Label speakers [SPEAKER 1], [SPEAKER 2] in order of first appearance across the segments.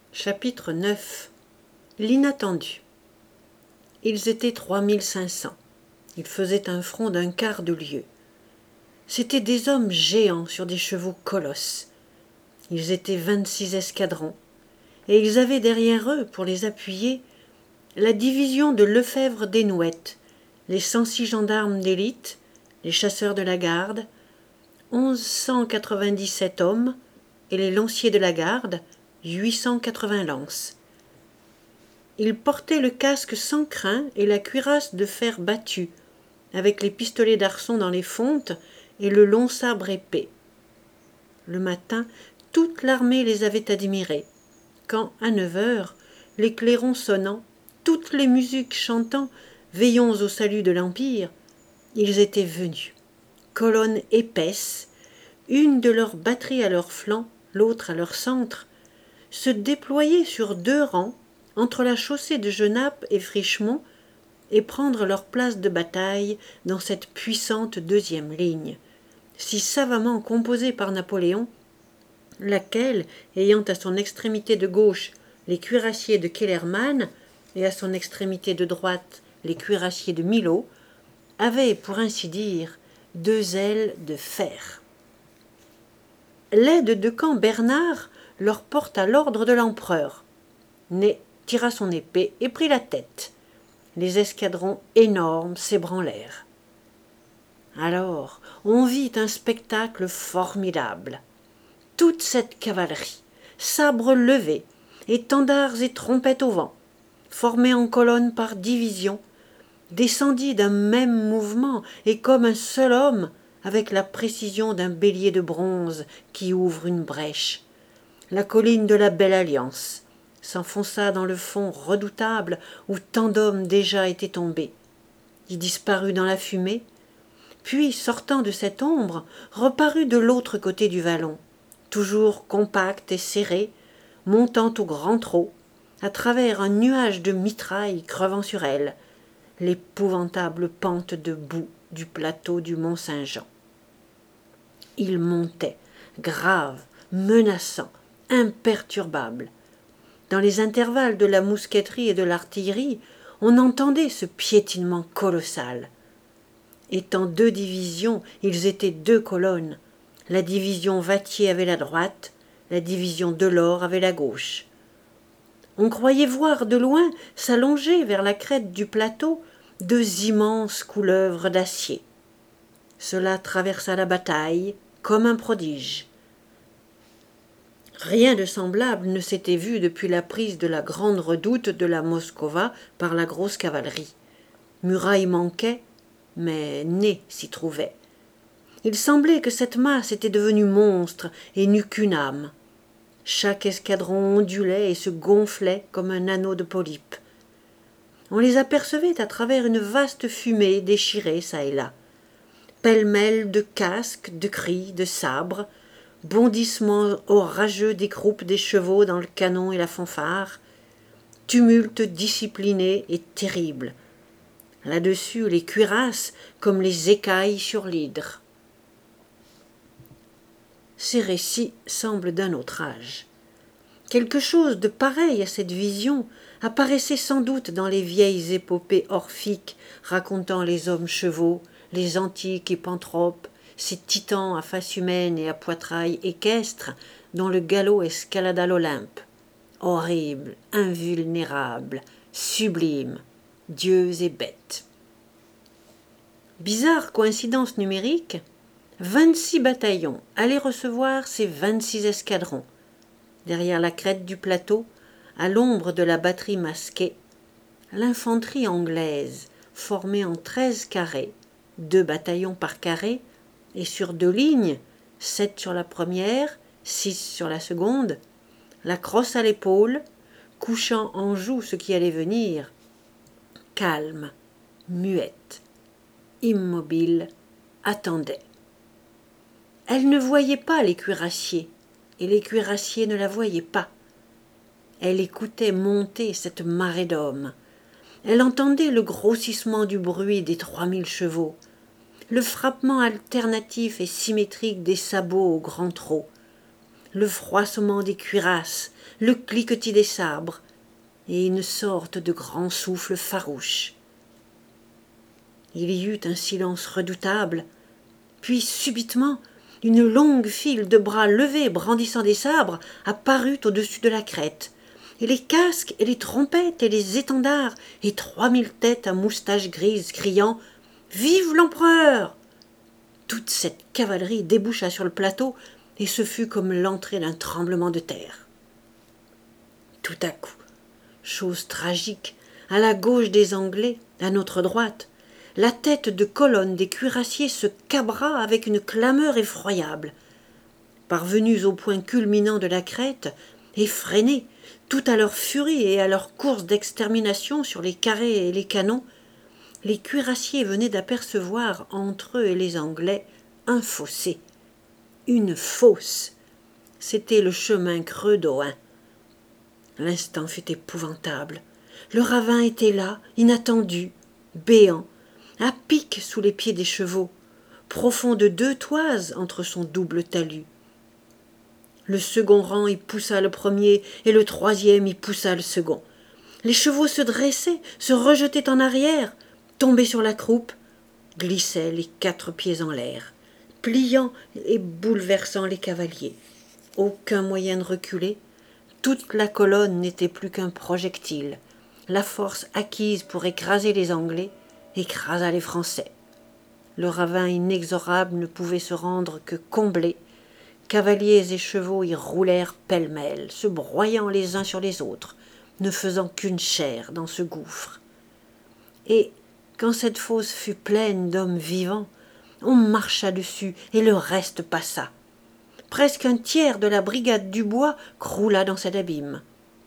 [SPEAKER 1] Chapitre 9. L'inattendu. Ils étaient 3500. Ils faisaient un front d'un quart de lieue. C'étaient des hommes géants sur des chevaux colosses. Ils étaient 26 escadrons, et ils avaient derrière eux, pour les appuyer, la division de Lefebvre Desnouettes, les 106 gendarmes d'élite, les chasseurs de la garde, 1197 hommes, et les lanciers de la garde, 880 lances. Ils portaient le casque sans crin et la cuirasse de fer battu, avec les pistolets d'arçon dans les fontes et le long sabre épais. Le matin, toute l'armée les avait admirés, quand, à 9 heures, les clairons sonnant, toutes les musiques chantant « Veillons au salut de l'Empire », ils étaient venus, colonne épaisse, une de leurs batteries à leur flanc, l'autre à leur centre, se déployer sur 2 rangs entre la chaussée de Genappe et Frischemont et prendre leur place de bataille dans cette puissante 2e ligne, si savamment composée par Napoléon, laquelle, ayant à son extrémité de gauche les cuirassiers de Kellermann et à son extrémité de droite les cuirassiers de Milhaud, avait, pour ainsi dire, 2 ailes de fer. L'aide de camp Bernard leur porta l'ordre de l'empereur. Ney tira son épée et prit la tête. Les escadrons énormes s'ébranlèrent. Alors on vit un spectacle formidable. Toute cette cavalerie, sabres levés, étendards et trompettes au vent, formée en colonne par division, descendit d'un même mouvement et comme un seul homme, avec la précision d'un bélier de bronze qui ouvre une brèche. La colline de la Belle Alliance s'enfonça dans le fond redoutable où tant d'hommes déjà étaient tombés. Il disparut dans la fumée, puis, sortant de cette ombre, reparut de l'autre côté du vallon, toujours compacte et serrée, montant au grand trot, à travers un nuage de mitraille crevant sur elle, l'épouvantable pente de boue du plateau du Mont-Saint-Jean. Il montait, grave, menaçant, imperturbable. Dans les intervalles de la mousqueterie et de l'artillerie, on entendait ce piétinement colossal. Étant 2 divisions, ils étaient 2 colonnes. La division Vattier avait la droite, la division Delord avait la gauche. On croyait voir de loin s'allonger vers la crête du plateau 2 immenses couleuvres d'acier. Cela traversa la bataille comme un prodige. Rien de semblable ne s'était vu depuis la prise de la grande redoute de la Moskowa par la grosse cavalerie. Muraille manquait, mais Ney s'y trouvait. Il semblait que cette masse était devenue monstre et n'eût qu'une âme. Chaque escadron ondulait et se gonflait comme un anneau de polype. On les apercevait à travers une vaste fumée déchirée çà et là. Pêle-mêle de casques, de cris, de sabres, bondissements orageux des croupes des chevaux dans le canon et la fanfare, tumulte discipliné et terrible. Là-dessus, les cuirasses comme les écailles sur l'hydre. Ces récits semblent d'un autre âge. Quelque chose de pareil à cette vision apparaissait sans doute dans les vieilles épopées orphiques racontant les hommes-chevaux, les antiques hippantropes, ces titans à face humaine et à poitrail équestre dont le galop escalada l'Olympe. Horribles, invulnérables, sublimes, dieux et bêtes. Bizarre coïncidence numérique, 26 bataillons allaient recevoir ces 26 escadrons. Derrière la crête du plateau, à l'ombre de la batterie masquée, l'infanterie anglaise, formée en 13 carrés, 2 bataillons par carré, et sur 2 lignes, 7 sur la première, 6 sur la seconde, la crosse à l'épaule, couchant en joue ce qui allait venir, calme, muette, immobile, attendait. Elle ne voyait pas les cuirassiers, et les cuirassiers ne la voyaient pas. Elle écoutait monter cette marée d'hommes. Elle entendait le grossissement du bruit des 3000 chevaux, le frappement alternatif et symétrique des sabots au grand trot, le froissement des cuirasses, le cliquetis des sabres, et une sorte de grand souffle farouche. Il y eut un silence redoutable, puis subitement, une longue file de bras levés brandissant des sabres apparut au-dessus de la crête, et les casques et les trompettes et les étendards et 3000 têtes à moustaches grises criant « Vive l'empereur !» Toute cette cavalerie déboucha sur le plateau, et ce fut comme l'entrée d'un tremblement de terre. Tout à coup, chose tragique, à la gauche des Anglais, à notre droite, la tête de colonne des cuirassiers se cabra avec une clameur effroyable. Parvenus au point culminant de la crête, effrénés, tout à leur furie et à leur course d'extermination sur les carrés et les canons, les cuirassiers venaient d'apercevoir entre eux et les Anglais un fossé, une fosse. C'était le chemin creux d'Ohain. L'instant fut épouvantable. Le ravin était là, inattendu, béant, à pic sous les pieds des chevaux, profond de 2 toises entre son double talus. Le second rang y poussa le premier et le troisième y poussa le second. Les chevaux se dressaient, se rejetaient en arrière, tombaient sur la croupe, glissaient les 4 pieds en l'air, pliant et bouleversant les cavaliers. Aucun moyen de reculer. Toute la colonne n'était plus qu'un projectile. La force acquise pour écraser les Anglais écrasa les Français. Le ravin inexorable ne pouvait se rendre que comblé. Cavaliers et chevaux y roulèrent pêle-mêle, se broyant les uns sur les autres, ne faisant qu'une chair dans ce gouffre. Et, quand cette fosse fut pleine d'hommes vivants, on marcha dessus et le reste passa. Presque un tiers de la brigade Dubois croula dans cet abîme.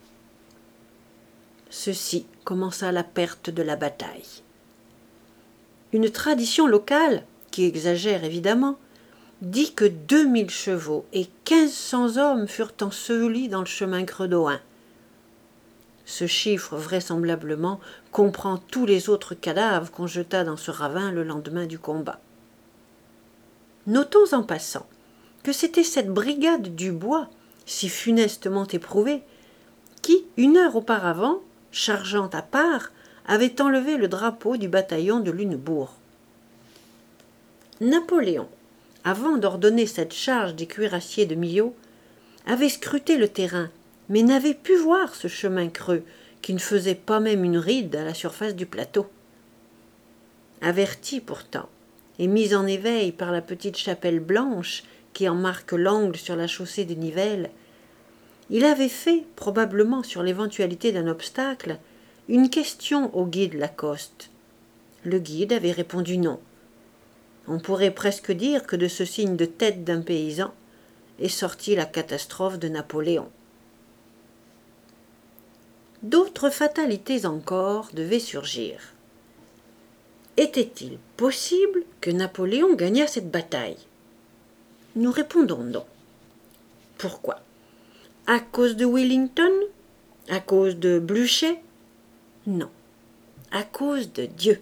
[SPEAKER 1] Ceci commença la perte de la bataille. Une tradition locale, qui exagère évidemment, dit que 2000 chevaux et 1500 hommes furent ensevelis dans le chemin creux d'Ohain. Ce chiffre, vraisemblablement, comprend tous les autres cadavres qu'on jeta dans ce ravin le lendemain du combat. Notons en passant que c'était cette brigade du bois, si funestement éprouvée, qui, 1 heure auparavant, chargeant à part, avait enlevé le drapeau du bataillon de Lunebourg. Napoléon, avant d'ordonner cette charge des cuirassiers de Milhaud, avait scruté le terrain, mais n'avait pu voir ce chemin creux, qui ne faisait pas même une ride à la surface du plateau. Averti pourtant, et mis en éveil par la petite chapelle blanche qui en marque l'angle sur la chaussée de Nivelles, il avait fait, probablement sur l'éventualité d'un obstacle, une question au guide Lacoste. Le guide avait répondu non. On pourrait presque dire que de ce signe de tête d'un paysan est sortie la catastrophe de Napoléon. D'autres fatalités encore devaient surgir. Était-il possible que Napoléon gagnât cette bataille ? Nous répondons non. Pourquoi ? À cause de Wellington ? À cause de Blücher ? Non. À cause de Dieu.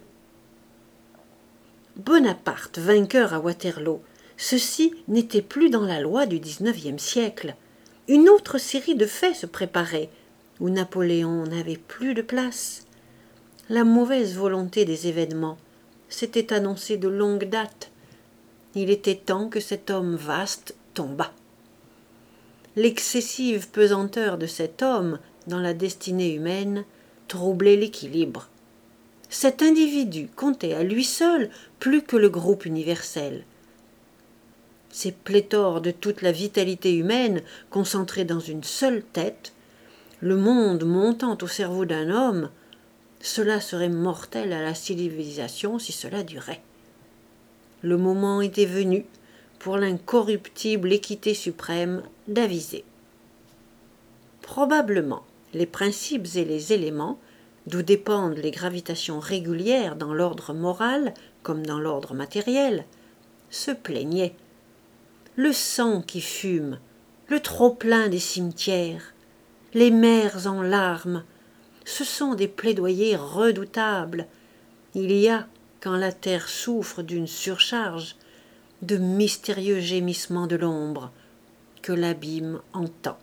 [SPEAKER 1] Bonaparte, vainqueur à Waterloo, ceci n'était plus dans la loi du XIXe siècle. Une autre série de faits se préparait, où Napoléon n'avait plus de place. La mauvaise volonté des événements s'était annoncée de longue date. Il était temps que cet homme vaste tombât. L'excessive pesanteur de cet homme dans la destinée humaine troublait l'équilibre. Cet individu comptait à lui seul plus que le groupe universel. Ces pléthores de toute la vitalité humaine concentrée dans une seule tête, le monde montant au cerveau d'un homme, cela serait mortel à la civilisation si cela durait. Le moment était venu, pour l'incorruptible équité suprême, d'aviser. Probablement, les principes et les éléments, d'où dépendent les gravitations régulières dans l'ordre moral comme dans l'ordre matériel, se plaignaient. Le sang qui fume, le trop-plein des cimetières, les mers en larmes, ce sont des plaidoyers redoutables. Il y a, quand la terre souffre d'une surcharge, de mystérieux gémissements de l'ombre, que l'abîme entend.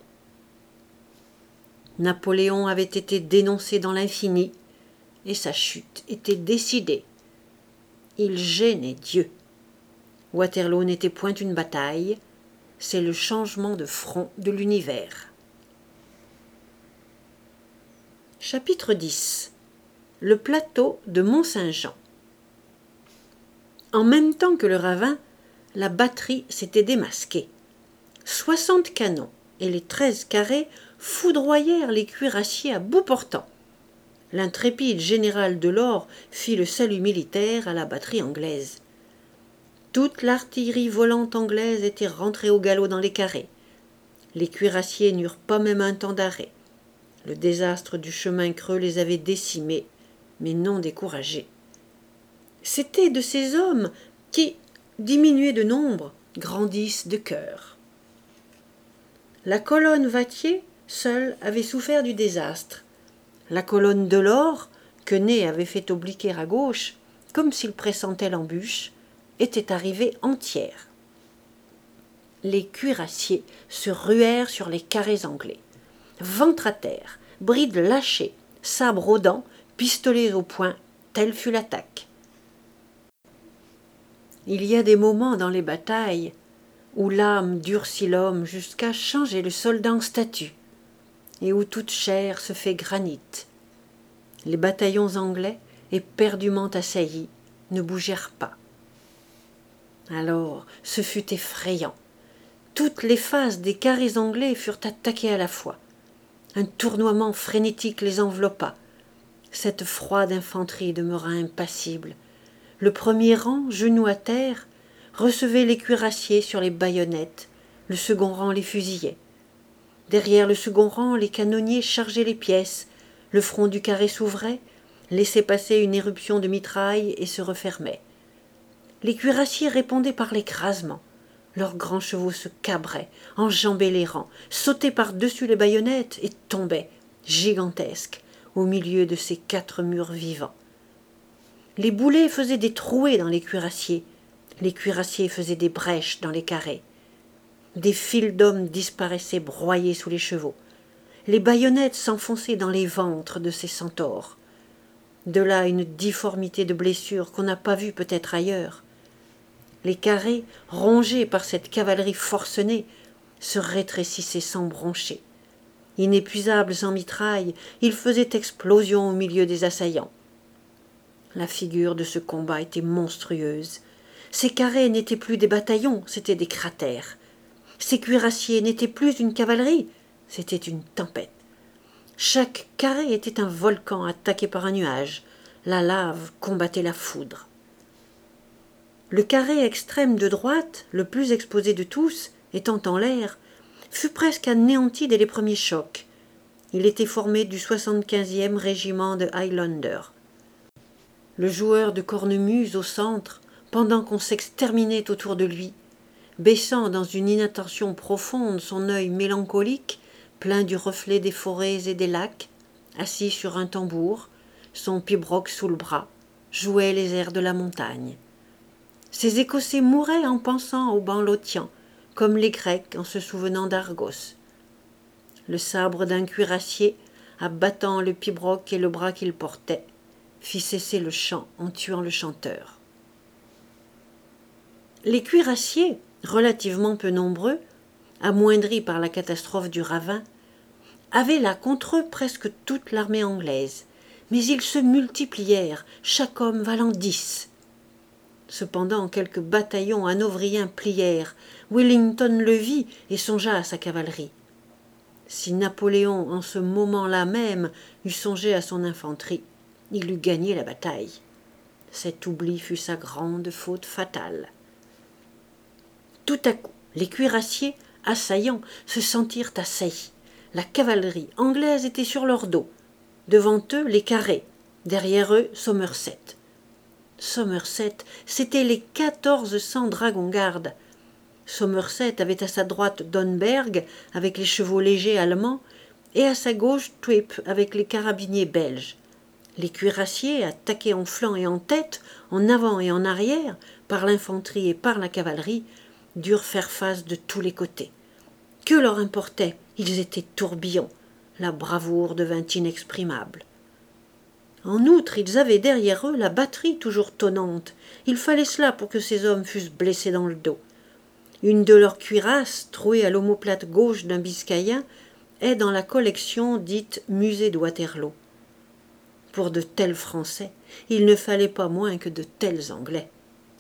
[SPEAKER 1] Napoléon avait été dénoncé dans l'infini, et sa chute était décidée. Il gênait Dieu. Waterloo n'était point une bataille, c'est le changement de front de l'univers. Chapitre 10. Le plateau de Mont-Saint-Jean. En même temps que le ravin, la batterie s'était démasquée. 60 canons et les 13 carrés foudroyèrent les cuirassiers à bout portant. L'intrépide général Delord fit le salut militaire à la batterie anglaise. Toute l'artillerie volante anglaise était rentrée au galop dans les carrés. Les cuirassiers n'eurent pas même un temps d'arrêt. Le désastre du chemin creux les avait décimés, mais non découragés. C'étaient de ces hommes qui, diminués de nombre, grandissent de cœur. La colonne Wathier, seule, avait souffert du désastre. La colonne Delord, que Ney avait fait obliquer à gauche, comme s'il pressentait l'embûche, était arrivée entière. Les cuirassiers se ruèrent sur les carrés anglais. Ventre à terre, brides lâchées, sabres aux dents, pistolets au poing, telle fut l'attaque. Il y a des moments dans les batailles où l'âme durcit l'homme jusqu'à changer le soldat en statue, et où toute chair se fait granit. Les bataillons anglais, éperdument assaillis, ne bougèrent pas. Alors, ce fut effrayant. Toutes les faces des carrés anglais furent attaquées à la fois. Un tournoiement frénétique les enveloppa. Cette froide infanterie demeura impassible. Le premier rang, genoux à terre, recevait les cuirassiers sur les baïonnettes, le second rang les fusillait. Derrière le second rang, les canonniers chargeaient les pièces, le front du carré s'ouvrait, laissait passer une éruption de mitraille et se refermait. Les cuirassiers répondaient par l'écrasement. Leurs grands chevaux se cabraient, enjambaient les rangs, sautaient par-dessus les baïonnettes et tombaient, gigantesques, au milieu de ces 4 murs vivants. Les boulets faisaient des trouées dans les cuirassiers faisaient des brèches dans les carrés. Des files d'hommes disparaissaient broyés sous les chevaux. Les baïonnettes s'enfonçaient dans les ventres de ces centaures. De là une difformité de blessures qu'on n'a pas vue peut-être ailleurs. Les carrés, rongés par cette cavalerie forcenée, se rétrécissaient sans broncher. Inépuisables en mitraille, ils faisaient explosion au milieu des assaillants. La figure de ce combat était monstrueuse. Ces carrés n'étaient plus des bataillons, c'étaient des cratères. Ces cuirassiers n'étaient plus une cavalerie, c'était une tempête. Chaque carré était un volcan attaqué par un nuage. La lave combattait la foudre. Le carré extrême de droite, le plus exposé de tous, étant en l'air, fut presque anéanti dès les premiers chocs. Il était formé du 75e régiment de Highlanders. Le joueur de cornemuse au centre, pendant qu'on s'exterminait autour de lui, baissant dans une inattention profonde son œil mélancolique, plein du reflet des forêts et des lacs, assis sur un tambour, son pibroch sous le bras, jouait les airs de la montagne. Ces Écossais mouraient en pensant aux Banlotians, comme les Grecs en se souvenant d'Argos. Le sabre d'un cuirassier, abattant le pibroch et le bras qu'il portait, fit cesser le chant en tuant le chanteur. Les cuirassiers, relativement peu nombreux, amoindris par la catastrophe du ravin, avaient là contre eux presque toute l'armée anglaise, mais ils se multiplièrent, chaque homme valant 10. Cependant, quelques bataillons hanovriens plièrent. Wellington le vit et songea à sa cavalerie. Si Napoléon, en ce moment-là même, eût songé à son infanterie, il eût gagné la bataille. Cet oubli fut sa grande faute fatale. Tout à coup, les cuirassiers, assaillants, se sentirent assaillis. La cavalerie anglaise était sur leur dos. Devant eux, les carrés. Derrière eux, Somerset. Somerset, c'étaient les 1400 dragons-gardes. Somerset avait à sa droite Donberg avec les chevaux légers allemands et à sa gauche Twip avec les carabiniers belges. Les cuirassiers, attaqués en flanc et en tête, en avant et en arrière, par l'infanterie et par la cavalerie, durent faire face de tous les côtés. Que leur importait? Ils étaient tourbillons. La bravoure devint inexprimable. En outre, ils avaient derrière eux la batterie toujours tonnante. Il fallait cela pour que ces hommes fussent blessés dans le dos. Une de leurs cuirasses, trouée à l'omoplate gauche d'un Biscayen, est dans la collection dite Musée de Waterloo. Pour de tels Français, il ne fallait pas moins que de tels Anglais.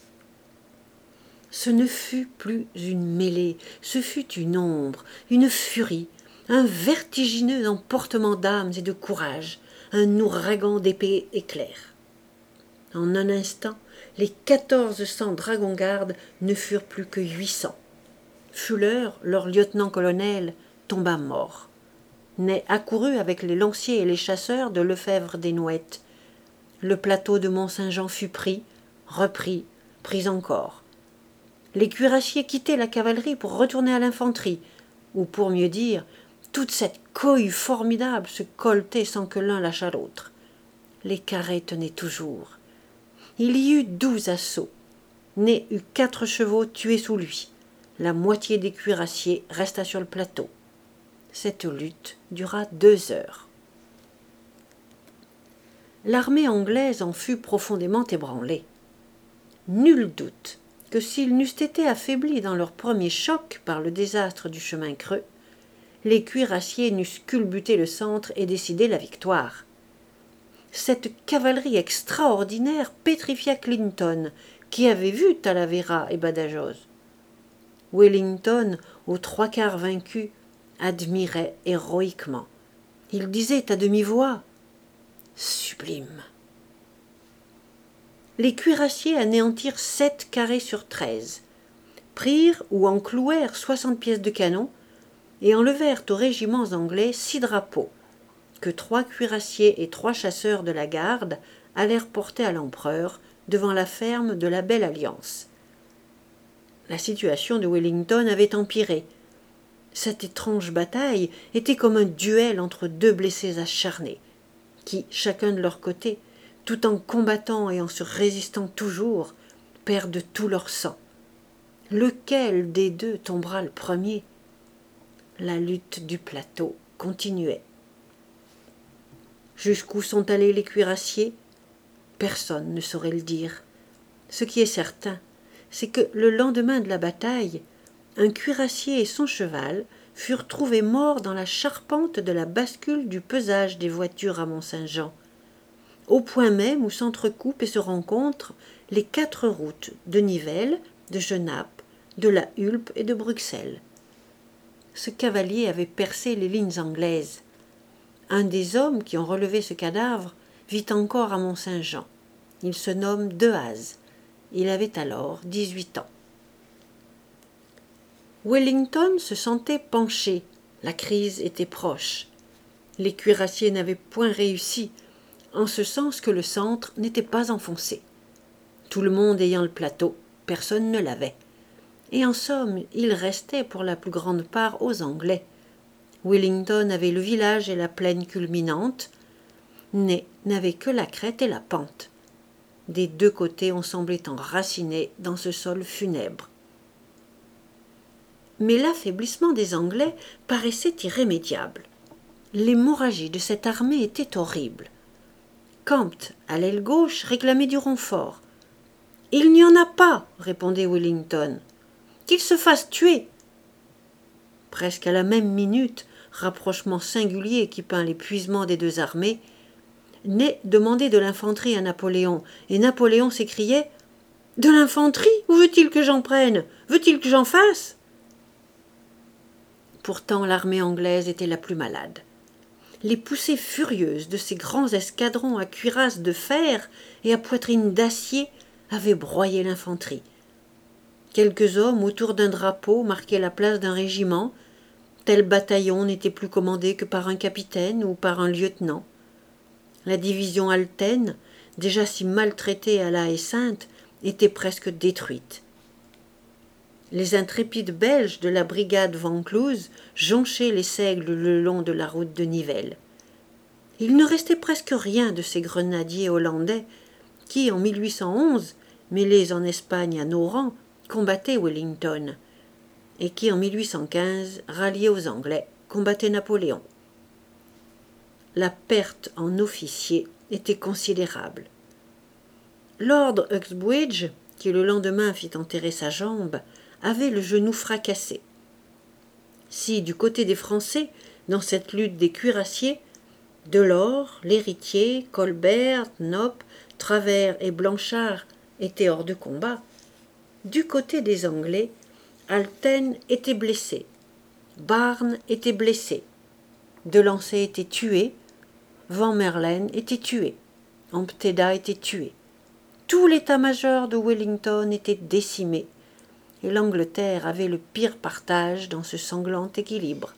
[SPEAKER 1] Ce ne fut plus une mêlée, ce fut une ombre, une furie, un vertigineux emportement d'âmes et de courage, un ouragan d'épées éclairs. En un instant, les 1400 dragons-gardes ne furent plus que 800. Fuller, leur lieutenant-colonel, tomba mort. Ney accourut avec les lanciers et les chasseurs de Lefebvre des Nouettes. Le plateau de Mont-Saint-Jean fut pris, repris, pris encore. Les cuirassiers quittaient la cavalerie pour retourner à l'infanterie, ou pour mieux dire, toute cette cohue formidable se colletait sans que l'un lâchât l'autre. Les carrés tenaient toujours. Il y eut 12 assauts. Ney eut 4 chevaux tués sous lui. La moitié des cuirassiers resta sur le plateau. Cette lutte dura 2 heures. L'armée anglaise en fut profondément ébranlée. Nul doute que s'ils n'eussent été affaiblis dans leur premier choc par le désastre du chemin creux, les cuirassiers n'eussent culbuté le centre et décidé la victoire. Cette cavalerie extraordinaire pétrifia Clinton, qui avait vu Talavera et Badajoz. Wellington, aux 3/4 vaincu, admirait héroïquement. Il disait à demi-voix « Sublime !» Les cuirassiers anéantirent 7 carrés sur 13, prirent ou enclouèrent 60 pièces de canon et enlevèrent aux régiments anglais 6 drapeaux, que 3 cuirassiers et 3 chasseurs de la garde allèrent porter à l'empereur devant la ferme de la Belle Alliance. La situation de Wellington avait empiré. Cette étrange bataille était comme un duel entre 2 blessés acharnés, qui, chacun de leur côté, tout en combattant et en se résistant toujours, perdent tout leur sang. Lequel des deux tombera le premier? La lutte du plateau continuait. Jusqu'où sont allés les cuirassiers? Personne ne saurait le dire. Ce qui est certain, c'est que le lendemain de la bataille, un cuirassier et son cheval furent trouvés morts dans la charpente de la bascule du pesage des voitures à Mont-Saint-Jean, au point même où s'entrecoupent et se rencontrent les 4 routes de Nivelles, de Genappe, de la Hulpe et de Bruxelles. Ce cavalier avait percé les lignes anglaises. Un des hommes qui ont relevé ce cadavre vit encore à Mont-Saint-Jean. Il se nomme Dehaze. Il avait alors 18 ans. Wellington se sentait penché. La crise était proche. Les cuirassiers n'avaient point réussi, en ce sens que le centre n'était pas enfoncé. Tout le monde ayant le plateau, personne ne l'avait. Et en somme, il restait pour la plus grande part aux Anglais. Wellington avait le village et la plaine culminante. Ney n'avait que la crête et la pente. Des 2 côtés, on semblait enraciné dans ce sol funèbre. Mais l'affaiblissement des Anglais paraissait irrémédiable. L'hémorragie de cette armée était horrible. Campt, à l'aile gauche, réclamait du renfort. « Il n'y en a pas !» répondait Wellington. « Qu'il se fasse tuer !» Presque à la même minute, rapprochement singulier qui peint l'épuisement des 2 armées, Ney demandait de l'infanterie à Napoléon, et Napoléon s'écriait « De l'infanterie? Où veut-il que j'en prenne? Veut-il que j'en fasse ?» Pourtant l'armée anglaise était la plus malade. Les poussées furieuses de ces grands escadrons à cuirasses de fer et à poitrine d'acier avaient broyé l'infanterie. Quelques hommes autour d'un drapeau marquaient la place d'un régiment. Tel bataillon n'était plus commandé que par un capitaine ou par un lieutenant. La division Alten, déjà si maltraitée à la Haie-Sainte, était presque détruite. Les intrépides Belges de la brigade Van Cloose jonchaient les seigles le long de la route de Nivelles. Il ne restait presque rien de ces grenadiers hollandais qui, en 1811, mêlés en Espagne à nos rangs, combattaient Wellington. et qui, en 1815, rallié aux Anglais, combattait Napoléon. La perte en officiers était considérable. Lord Uxbridge, qui le lendemain fit enterrer sa jambe, avait le genou fracassé. Si, du côté des Français, dans cette lutte des cuirassiers, Delord, l'Héritier, Colbert, Nopp, Travers et Blanchard étaient hors de combat, du côté des Anglais, Alten était blessé, Barne était blessé, Delancey était tué, Van Merlen était tué, Ompteda était tué. Tout l'état-major de Wellington était décimé, et l'Angleterre avait le pire partage dans ce sanglant équilibre.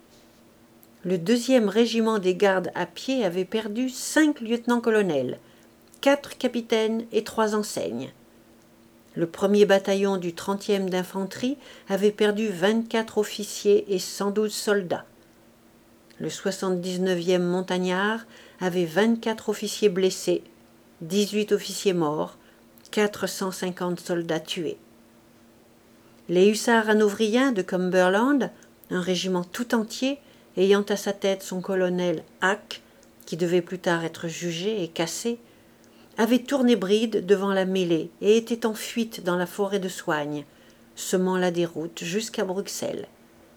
[SPEAKER 1] Le 2e régiment des gardes à pied avait perdu 5 lieutenants-colonels, 4 capitaines et 3 enseignes. Le 1er bataillon du 30e d'infanterie avait perdu 24 officiers et 112 soldats. Le 79e montagnard avait 24 officiers blessés, 18 officiers morts, 450 soldats tués. Les hussards hanovriens de Cumberland, un régiment tout entier, ayant à sa tête son colonel Hack, qui devait plus tard être jugé et cassé, avaient tourné bride devant la mêlée et étaient en fuite dans la forêt de Soignes, semant la déroute jusqu'à Bruxelles.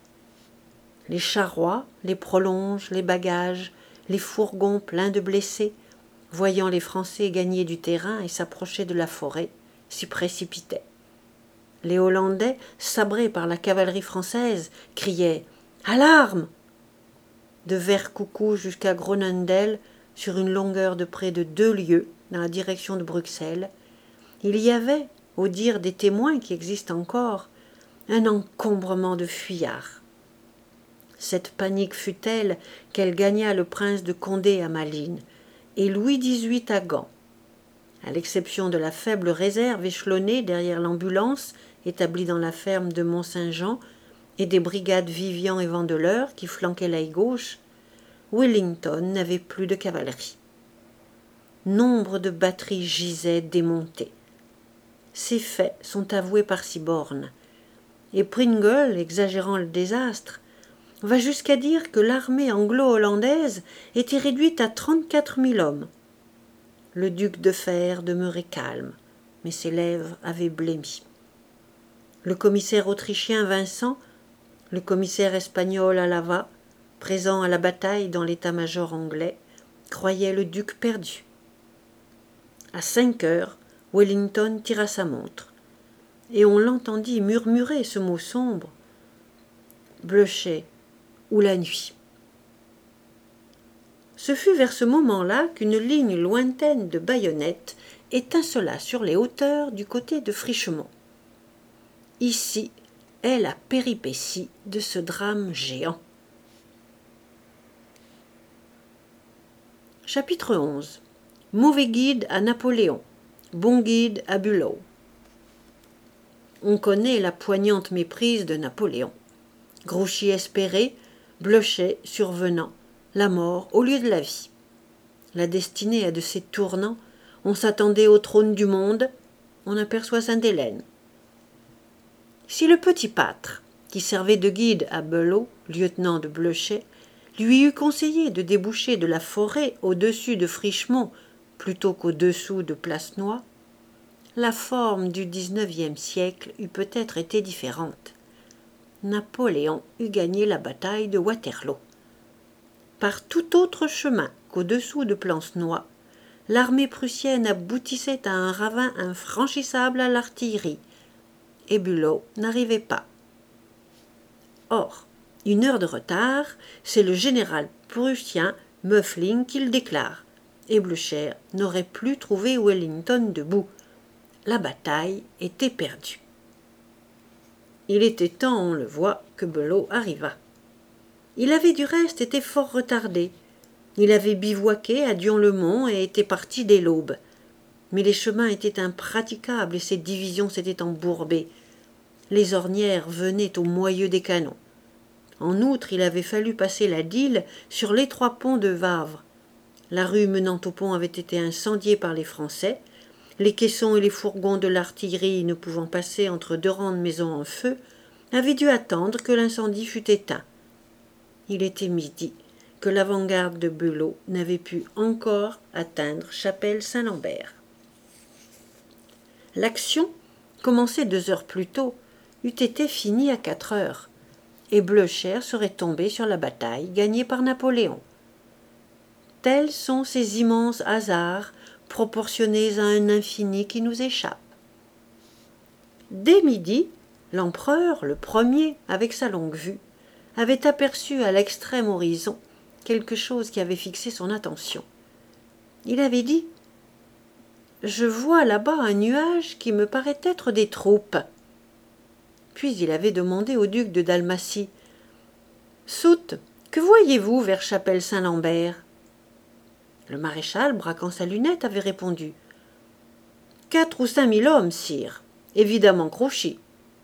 [SPEAKER 1] Les charrois, les prolonges, les bagages, les fourgons pleins de blessés, voyant les Français gagner du terrain et s'approcher de la forêt, s'y précipitaient. Les Hollandais, sabrés par la cavalerie française, criaient « À l'arme !» De Vercoucou jusqu'à Groenendael, sur une longueur de près de 2 lieues, dans la direction de Bruxelles, il y avait, au dire des témoins qui existent encore, un encombrement de fuyards. Cette panique fut telle qu'elle gagna le prince de Condé à Malines et Louis XVIII à Gand. À l'exception de la faible réserve échelonnée derrière l'ambulance établie dans la ferme de Mont-Saint-Jean et des brigades Vivian et Vandeleur qui flanquaient l'aile gauche, Wellington n'avait plus de cavalerie. Nombre de batteries gisaient démontées. Ces faits sont avoués par Siborne, et Pringle, exagérant le désastre, va jusqu'à dire que l'armée anglo-hollandaise était réduite à 34 000 hommes. Le duc de Fer demeurait calme, mais ses lèvres avaient blêmi. Le commissaire autrichien Vincent, le commissaire espagnol Alava, présent à la bataille dans l'état-major anglais, croyaient le duc perdu. À 5 heures, Wellington tira sa montre, et on l'entendit murmurer ce mot sombre « Blucher ou la nuit ». Ce fut vers ce moment-là qu'une ligne lointaine de baïonnettes étincela sur les hauteurs du côté de Frischemont. Ici est la péripétie de ce drame géant. Chapitre 11. Mauvais guide à Napoléon, bon guide à Bülow. On connaît la poignante méprise de Napoléon. Grouchy espéré, Bleuchet survenant, la mort au lieu de la vie. La destinée a de ces tournants, on s'attendait au trône du monde, on aperçoit Sainte-Hélène. Si le petit pâtre, qui servait de guide à Bülow, lieutenant de Bleuchet, lui eût conseillé de déboucher de la forêt au-dessus de Frischemont plutôt qu'au-dessous de Placenoy, la forme du XIXe siècle eût peut-être été différente. Napoléon eût gagné la bataille de Waterloo. Par tout autre chemin qu'au-dessous de Plancenoit, l'armée prussienne aboutissait à un ravin infranchissable à l'artillerie, et Bülow n'arrivait pas. Or, 1 heure de retard, c'est le général prussien Muffling qui le déclare, et Blücher n'aurait plus trouvé Wellington debout. La bataille était perdue. Il était temps, on le voit, que Bülow arrivât. Il avait du reste été fort retardé. Il avait bivouaqué à Dion-le-Mont et était parti dès l'aube. Mais les chemins étaient impraticables et ses divisions s'étaient embourbées. Les ornières venaient au moyeu des canons. En outre, il avait fallu passer la Dyle sur l'étroit pont de Wavre. La rue menant au pont avait été incendiée par les Français. Les caissons et les fourgons de l'artillerie ne pouvant passer entre 2 rangs de maisons en feu, avait dû attendre que l'incendie fût éteint. Il était midi, que l'avant-garde de Bülow n'avait pu encore atteindre Chapelle-Saint-Lambert. L'action, commencée 2 heures plus tôt, eût été finie à 4 heures, et Blücher serait tombé sur la bataille gagnée par Napoléon. Tels sont ces immenses hasards proportionnés à un infini qui nous échappe. Dès midi, l'empereur, le premier, avec sa longue vue, avait aperçu à l'extrême horizon quelque chose qui avait fixé son attention. Il avait dit « Je vois là-bas un nuage qui me paraît être des troupes. » Puis il avait demandé au duc de Dalmatie « Soult, que voyez-vous vers Chapelle-Saint-Lambert » Le maréchal, braquant sa lunette, avait répondu « 4 ou 5 000 hommes, sire, évidemment Grouchy. »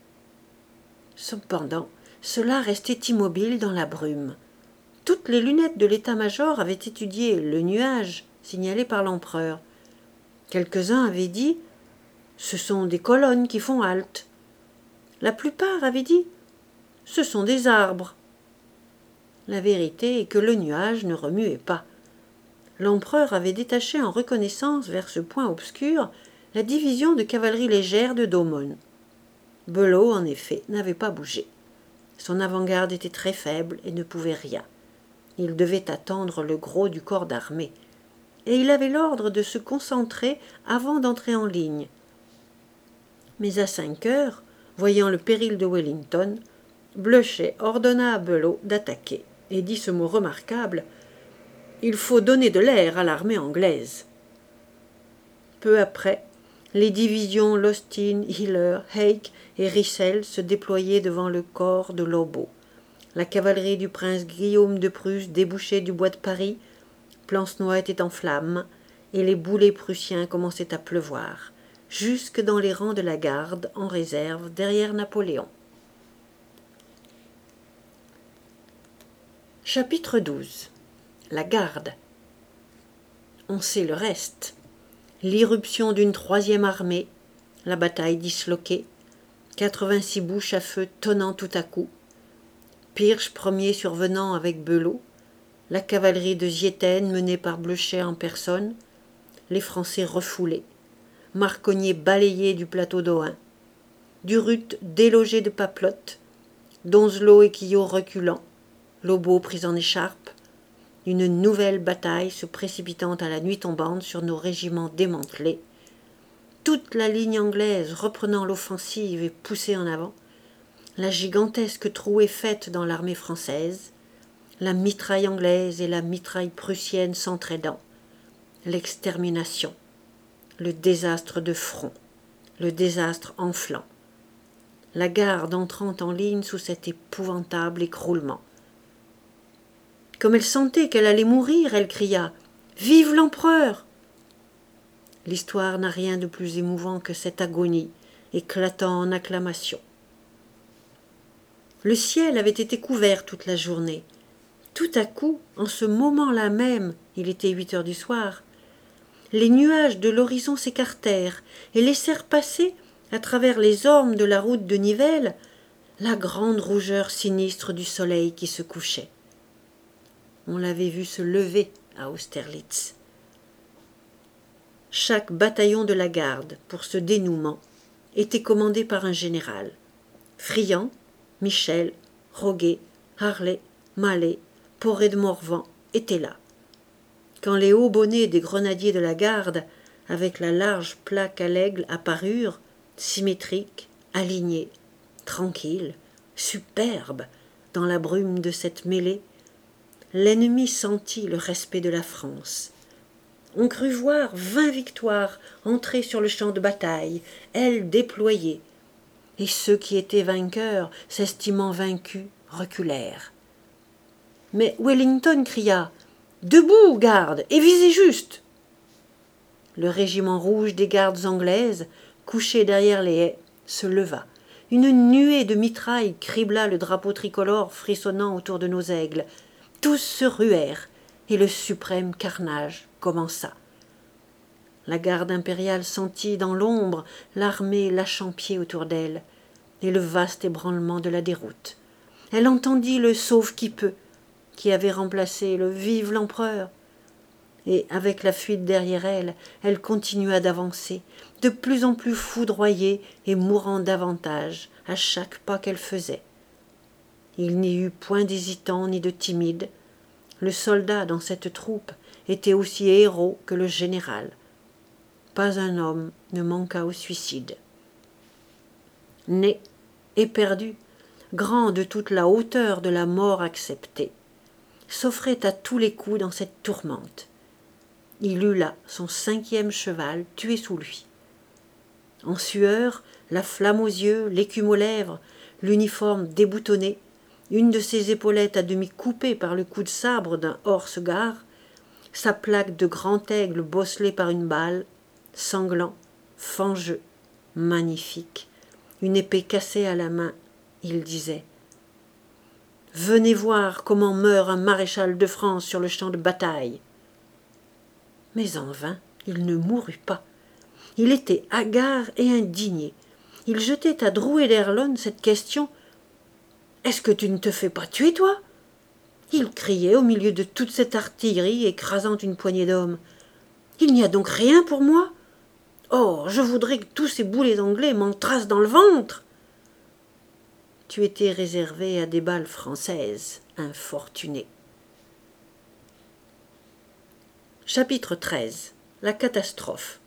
[SPEAKER 1] Cependant, cela restait immobile dans la brume. Toutes les lunettes de l'état-major avaient étudié le nuage signalé par l'empereur. Quelques-uns avaient dit « Ce sont des colonnes qui font halte. » La plupart avaient dit « Ce sont des arbres. » La vérité est que le nuage ne remuait pas. L'empereur avait détaché en reconnaissance vers ce point obscur la division de cavalerie légère de Daumont. Bülow, en effet, n'avait pas bougé. Son avant-garde était très faible et ne pouvait rien. Il devait attendre le gros du corps d'armée, et il avait l'ordre de se concentrer avant d'entrer en ligne. Mais à 5 heures, voyant le péril de Wellington, Blücher ordonna à Bülow d'attaquer, et dit ce mot remarquable « Il faut donner de l'air à l'armée anglaise. » Peu après, les divisions Losthin, Hiller, Heick et Ryssel se déployaient devant le corps de Lobau. La cavalerie du prince Guillaume de Prusse débouchait du bois de Paris, Plancenoit était en flammes, et les boulets prussiens commençaient à pleuvoir, jusque dans les rangs de la garde en réserve derrière Napoléon. Chapitre 12. La garde. On sait le reste. L'irruption d'une 3e armée, la bataille disloquée, 86 bouches à feu tonnant tout à coup, Pirch premier survenant avec Bülow, la cavalerie de Ziethen menée par Blücher en personne, les Français refoulés, Marcognet balayé du plateau d'Ohain, Durutte délogé de Papelotte, Donzelot et Quillot reculant, Lobau pris en écharpe, une nouvelle bataille se précipitant à la nuit tombante sur nos régiments démantelés, toute la ligne anglaise reprenant l'offensive et poussée en avant, la gigantesque trouée faite dans l'armée française, la mitraille anglaise et la mitraille prussienne s'entraidant, l'extermination, le désastre de front, le désastre en flanc, la garde entrant en ligne sous cet épouvantable écroulement. Comme elle sentait qu'elle allait mourir, elle cria « Vive l'empereur !» L'histoire n'a rien de plus émouvant que cette agonie, éclatant en acclamations. Le ciel avait été couvert toute la journée. Tout à coup, en ce moment-là même, il était 8 heures du soir, les nuages de l'horizon s'écartèrent et laissèrent passer, à travers les ormes de la route de Nivelles, la grande rougeur sinistre du soleil qui se couchait. On l'avait vu se lever à Austerlitz. Chaque bataillon de la garde, pour ce dénouement, était commandé par un général. Friant, Michel, Roguet, Harlay, Mallet, Poré de Morvan étaient là. Quand les hauts bonnets des grenadiers de la garde, avec la large plaque à l'aigle, apparurent, symétriques, alignés, tranquilles, superbes, dans la brume de cette mêlée, l'ennemi sentit le respect de la France. On crut voir 20 victoires entrer sur le champ de bataille, ailes déployées, et ceux qui étaient vainqueurs, s'estimant vaincus, reculèrent. Mais Wellington cria « Debout, garde, et visez juste !» Le régiment rouge des gardes anglaises, couché derrière les haies, se leva. Une nuée de mitraille cribla le drapeau tricolore frissonnant autour de nos aigles. Tous se ruèrent, et le suprême carnage commença. La garde impériale sentit dans l'ombre l'armée lâchant pied autour d'elle, et le vaste ébranlement de la déroute. Elle entendit le sauve-qui-peut, qui avait remplacé le vive l'empereur. Et avec la fuite derrière elle, elle continua d'avancer, de plus en plus foudroyée et mourant davantage à chaque pas qu'elle faisait. Il n'y eut point d'hésitant ni de timide. Le soldat dans cette troupe était aussi héros que le général. Pas un homme ne manqua au suicide. Né, éperdu, grand de toute la hauteur de la mort acceptée, s'offrait à tous les coups dans cette tourmente. Il eut là son 5e cheval tué sous lui. En sueur, la flamme aux yeux, l'écume aux lèvres, l'uniforme déboutonné, une de ses épaulettes à demi coupée par le coup de sabre d'un horse-gare, sa plaque de grand aigle bosselée par une balle, sanglant, fangeux, magnifique, une épée cassée à la main, il disait « Venez voir comment meurt un maréchal de France sur le champ de bataille !» Mais en vain, il ne mourut pas. Il était hagard et indigné. Il jetait à Drouet d'Erlon cette question « Est-ce que tu ne te fais pas tuer, toi ?» Il criait au milieu de toute cette artillerie écrasant une poignée d'hommes. « Il n'y a donc rien pour moi ? Oh, je voudrais que tous ces boulets anglais m'entrassent dans le ventre !» Tu étais réservé à des balles françaises, infortuné. Chapitre 13. La catastrophe.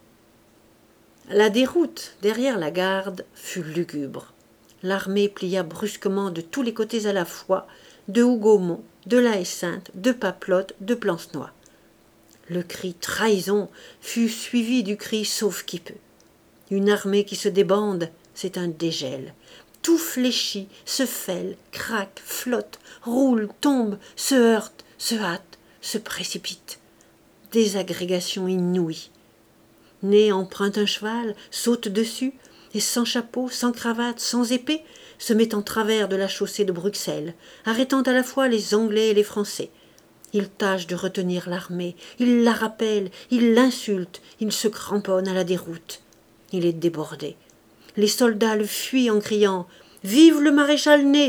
[SPEAKER 1] La déroute derrière la garde fut lugubre. L'armée plia brusquement de tous les côtés à la fois, de Hougomont, de la Haie-Sainte, de Papelotte, de Plancenoit. Le cri « trahison » fut suivi du cri « sauve-qui-peut ». Une armée qui se débande, c'est un dégel. Tout fléchit, se fêle, craque, flotte, roule, tombe, se heurte, se hâte, se précipite. Désagrégation inouïe. Né emprunte un cheval, saute dessus, et sans chapeau, sans cravate, sans épée, se met en travers de la chaussée de Bruxelles, arrêtant à la fois les Anglais et les Français. Il tâche de retenir l'armée, il la rappelle, il l'insulte, il se cramponne à la déroute. Il est débordé. Les soldats le fuient en criant « Vive le maréchal Ney !»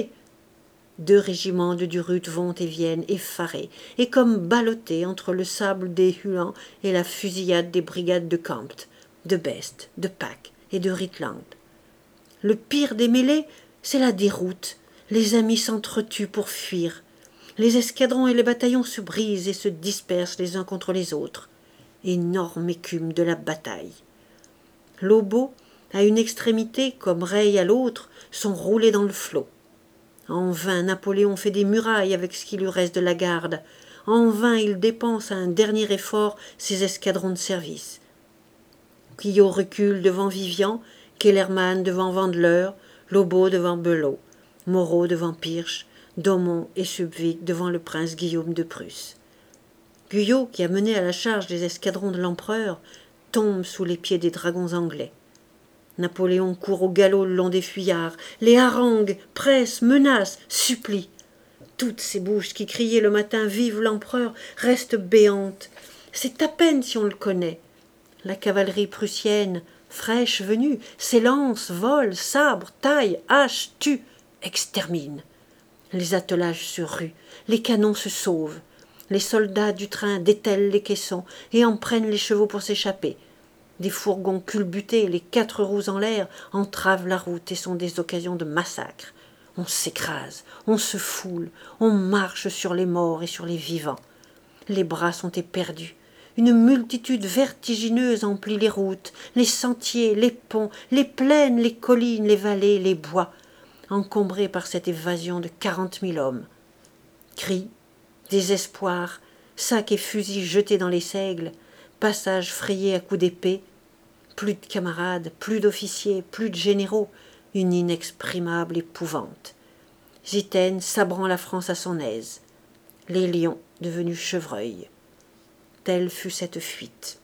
[SPEAKER 1] 2 régiments de Durutte vont et viennent, effarés, et comme ballottés entre le sable des Huans et la fusillade des brigades de Campt, de Best, de Pack et de Ritland. Le pire des mêlées, c'est la déroute. Les amis s'entretuent pour fuir. Les escadrons et les bataillons se brisent et se dispersent les uns contre les autres. Énorme écume de la bataille. Lobau, à une extrémité comme Reille à l'autre, sont roulés dans le flot. En vain Napoléon fait des murailles avec ce qui lui reste de la garde. En vain il dépense à un dernier effort ses escadrons de service. Guyot recule devant Vivian, Kellermann devant Vandeleur, Lobau devant Belot, Moreau devant Pirch, Domon et Subvig devant le prince Guillaume de Prusse. Guyot, qui a mené à la charge des escadrons de l'empereur, tombe sous les pieds des dragons anglais. Napoléon court au galop le long des fuyards, les harangue, presse, menace, supplie. Toutes ces bouches qui criaient le matin « Vive l'empereur !» restent béantes. C'est à peine si on le connaît. La cavalerie prussienne, fraîche venue, s'élance, vole, sabre, taille, hache, tue, extermine. Les attelages se ruent, les canons se sauvent. Les soldats du train détellent les caissons et en prennent les chevaux pour s'échapper. Des fourgons culbutés, les 4 roues en l'air, entravent la route et sont des occasions de massacre. On s'écrase, on se foule, on marche sur les morts et sur les vivants. Les bras sont éperdus. Une multitude vertigineuse emplit les routes, les sentiers, les ponts, les plaines, les collines, les vallées, les bois, encombrés par cette évasion de 40 000 hommes. Cris, désespoir, sacs et fusils jetés dans les seigles, passage frayé à coups d'épée, plus de camarades, plus d'officiers, plus de généraux, une inexprimable épouvante. Ziethen sabrant la France à son aise, les lions devenus chevreuils. Telle fut cette fuite.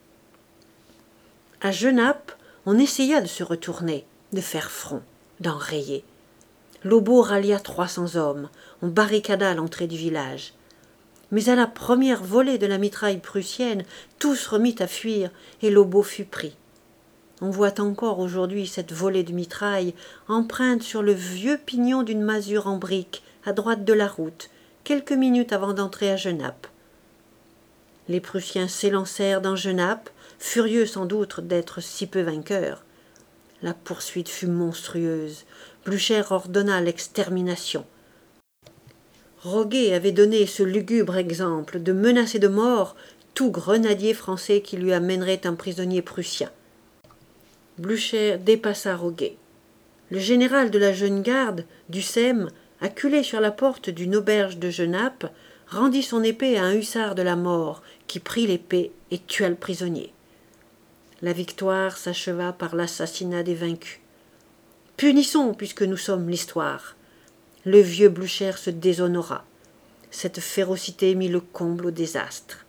[SPEAKER 1] À Genappe, on essaya de se retourner, de faire front, d'enrayer. Lobau rallia 300 hommes, on barricada l'entrée du village. Mais à la première volée de la mitraille prussienne, tout se remit à fuir et Lobau fut pris. On voit encore aujourd'hui cette volée de mitraille empreinte sur le vieux pignon d'une masure en briques, à droite de la route, quelques minutes avant d'entrer à Genappe. Les Prussiens s'élancèrent dans Genappe, furieux sans doute d'être si peu vainqueurs. La poursuite fut monstrueuse. Blücher ordonna l'extermination. Roguet avait donné ce lugubre exemple de menacer de mort tout grenadier français qui lui amènerait un prisonnier prussien. Blücher dépassa Roguet. Le général de la jeune garde, Dussem, acculé sur la porte d'une auberge de Genappe, rendit son épée à un hussard de la mort, qui prit l'épée et tua le prisonnier. La victoire s'acheva par l'assassinat des vaincus. Punissons, puisque nous sommes l'histoire. Le vieux Blücher se déshonora. Cette férocité mit le comble au désastre.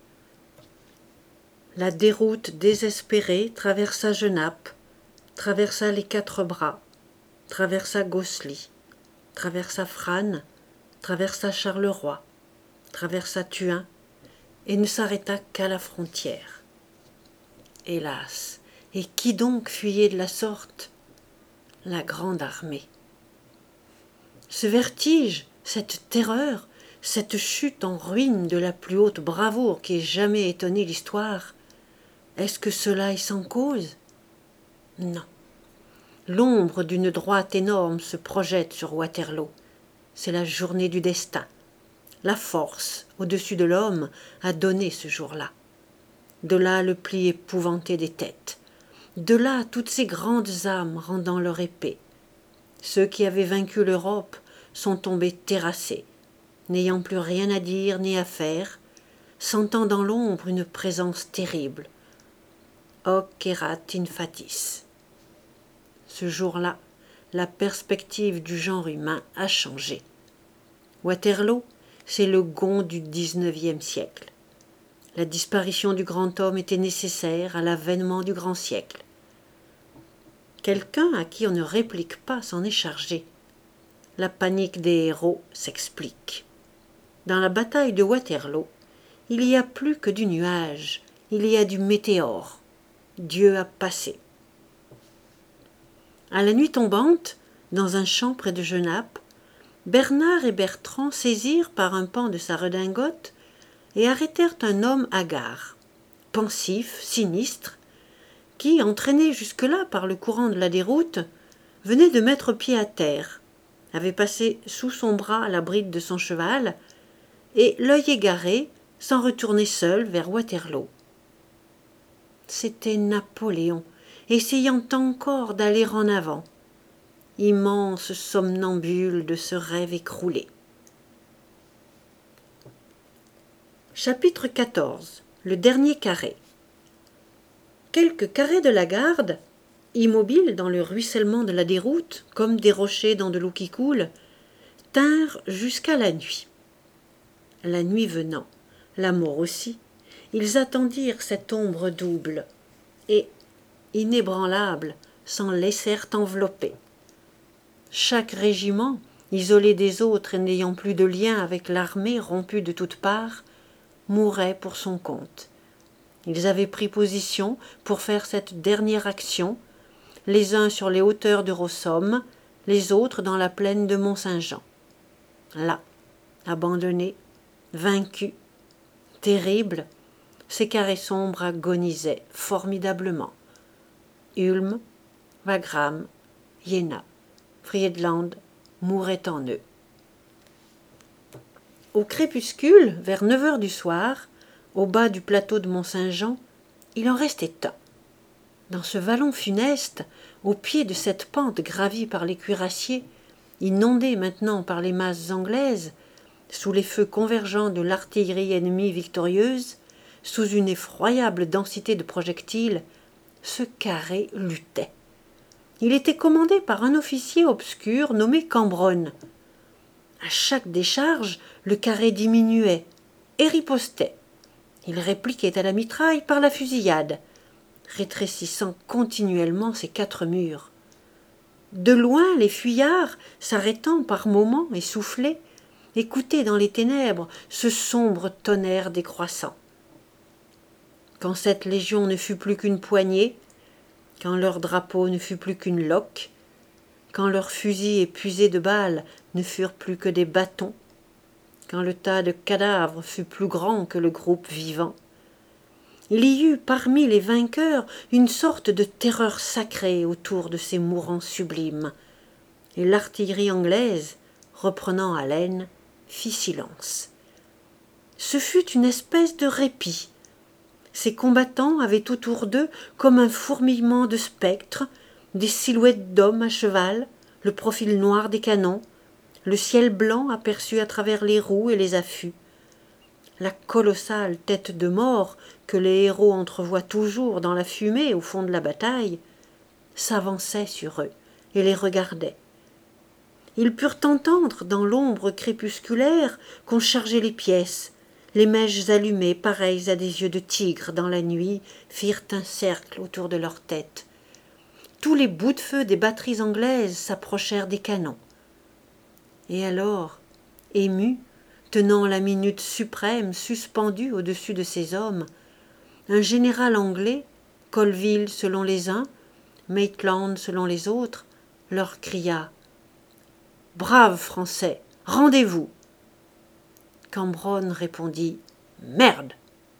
[SPEAKER 1] La déroute désespérée traversa Genappe, traversa les Quatre Bras, traversa Gosselies, traversa Frasnes, traversa Charleroi, traversa Thuin, et ne s'arrêta qu'à la frontière. Hélas, et qui donc fuyait de la sorte? La grande armée. Ce vertige, cette terreur, cette chute en ruine de la plus haute bravoure qui ait jamais étonné l'histoire, est-ce que cela est sans cause? Non. L'ombre d'une droite énorme se projette sur Waterloo. C'est la journée du destin. La force, au-dessus de l'homme, a donné ce jour-là. De là le pli épouvanté des têtes. De là toutes ces grandes âmes rendant leur épée. Ceux qui avaient vaincu l'Europe sont tombés terrassés, n'ayant plus rien à dire ni à faire, sentant dans l'ombre une présence terrible. Hoc erat in fatis. Ce jour-là, la perspective du genre humain a changé. Waterloo, c'est le Gond du XIXe siècle. La disparition du grand homme était nécessaire à l'avènement du grand siècle. Quelqu'un à qui on ne réplique pas s'en est chargé. La panique des héros s'explique. Dans la bataille de Waterloo, il y a plus que du nuage, il y a du météore. Dieu a passé. À la nuit tombante, dans un champ près de Genappe, Bernard et Bertrand saisirent par un pan de sa redingote et arrêtèrent un homme hagard, pensif, sinistre, qui, entraîné jusque-là par le courant de la déroute, venait de mettre pied à terre, avait passé sous son bras la bride de son cheval, et, l'œil égaré, s'en retournait seul vers Waterloo. C'était Napoléon, essayant encore d'aller en avant, immense somnambule de ce rêve écroulé. Chapitre 14. Le dernier carré. Quelques carrés de la garde, immobiles dans le ruissellement de la déroute, comme des rochers dans de l'eau qui coule, tinrent jusqu'à la nuit. La nuit venant, la mort aussi, ils attendirent cette ombre double, et, inébranlables, s'en laissèrent envelopper. Chaque régiment, isolé des autres et n'ayant plus de lien avec l'armée rompue de toutes parts, mourait pour son compte. Ils avaient pris position pour faire cette dernière action, les uns sur les hauteurs de Rossomme, les autres dans la plaine de Mont-Saint-Jean. Là, abandonnés, vaincus, terribles, ces carrés sombres agonisaient formidablement. Ulm, Wagram, Jena, Friedland mouraient en eux. Au crépuscule, vers 9 heures du soir, au bas du plateau de Mont-Saint-Jean, il en restait un. Dans ce vallon funeste, au pied de cette pente gravie par les cuirassiers, inondée maintenant par les masses anglaises, sous les feux convergents de l'artillerie ennemie victorieuse, sous une effroyable densité de projectiles, ce carré luttait. Il était commandé par un officier obscur nommé Cambronne. À chaque décharge, le carré diminuait et ripostait. Il répliquait à la mitraille par la fusillade, rétrécissant continuellement ses 4 murs. De loin, les fuyards, s'arrêtant par moments essoufflés, écoutaient dans les ténèbres ce sombre tonnerre décroissant. Quand cette légion ne fut plus qu'une poignée, quand leur drapeau ne fut plus qu'une loque, quand leurs fusils épuisés de balles ne furent plus que des bâtons, quand le tas de cadavres fut plus grand que le groupe vivant. Il y eut parmi les vainqueurs une sorte de terreur sacrée autour de ces mourants sublimes, et l'artillerie anglaise, reprenant haleine, fit silence. Ce fut une espèce de répit. Ces combattants avaient autour d'eux comme un fourmillement de spectres, des silhouettes d'hommes à cheval, le profil noir des canons, le ciel blanc aperçu à travers les roues et les affûts. La colossale tête de mort que les héros entrevoient toujours dans la fumée au fond de la bataille s'avançait sur eux et les regardait. Ils purent entendre dans l'ombre crépusculaire qu'on chargeait les pièces. Les mèches allumées, pareilles à des yeux de tigre dans la nuit, firent un cercle autour de leur tête. Tous les bouts de feu des batteries anglaises s'approchèrent des canons. Et alors, ému, tenant la minute suprême suspendue au-dessus de ses hommes, un général anglais, Colville selon les uns, Maitland selon les autres, leur cria « Braves Français, rendez-vous !» Cambronne répondit « Merde !»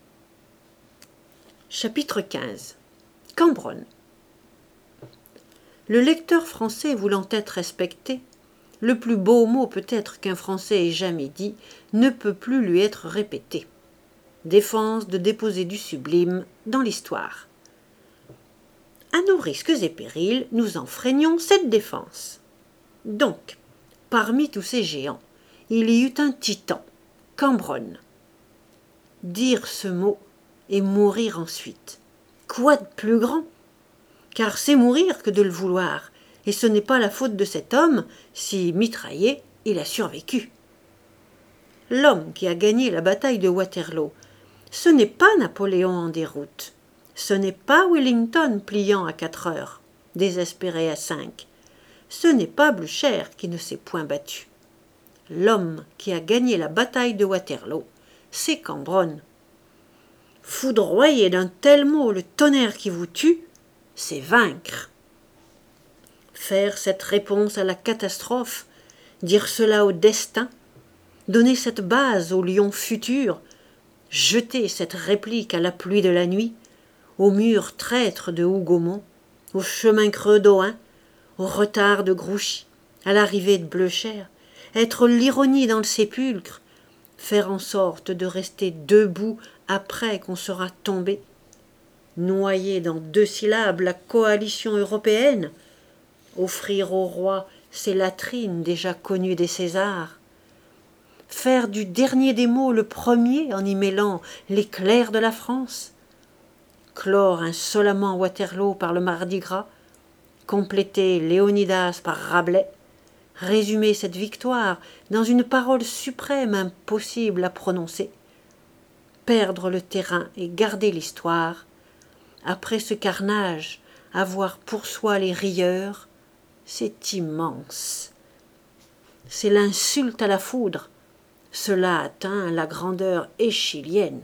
[SPEAKER 1] Chapitre 15. Cambronne. Le lecteur français voulant être respecté, le plus beau mot peut-être qu'un Français ait jamais dit ne peut plus lui être répété. Défense de déposer du sublime dans l'histoire. À nos risques et périls, nous enfreignons cette défense. Donc, parmi tous ces géants, il y eut un titan, Cambronne. Dire ce mot et mourir ensuite. Quoi de plus grand ? Car c'est mourir que de le vouloir, et ce n'est pas la faute de cet homme si, mitraillé, il a survécu. L'homme qui a gagné la bataille de Waterloo, ce n'est pas Napoléon en déroute, ce n'est pas Wellington pliant à 4 heures, désespéré à 5, ce n'est pas Blücher qui ne s'est point battu. L'homme qui a gagné la bataille de Waterloo, c'est Cambronne. Foudroyer d'un tel mot le tonnerre qui vous tue, c'est vaincre. Faire cette réponse à la catastrophe, dire cela au destin, donner cette base au lion futur, jeter cette réplique à la pluie de la nuit, au mur traître de Hougomont, au chemin creux d'Ohain, au retard de Grouchy, à l'arrivée de Blücher, être l'ironie dans le sépulcre, faire en sorte de rester debout après qu'on sera tombé, noyer dans 2 syllabes la coalition européenne, offrir au roi ses latrines déjà connues des Césars, faire du dernier des mots le premier en y mêlant l'éclair de la France, clore insolemment Waterloo par le Mardi Gras, compléter Léonidas par Rabelais, résumer cette victoire dans une parole suprême impossible à prononcer, perdre le terrain et garder l'histoire, après ce carnage, avoir pour soi les rieurs, c'est immense. C'est l'insulte à la foudre, cela atteint la grandeur échyllienne.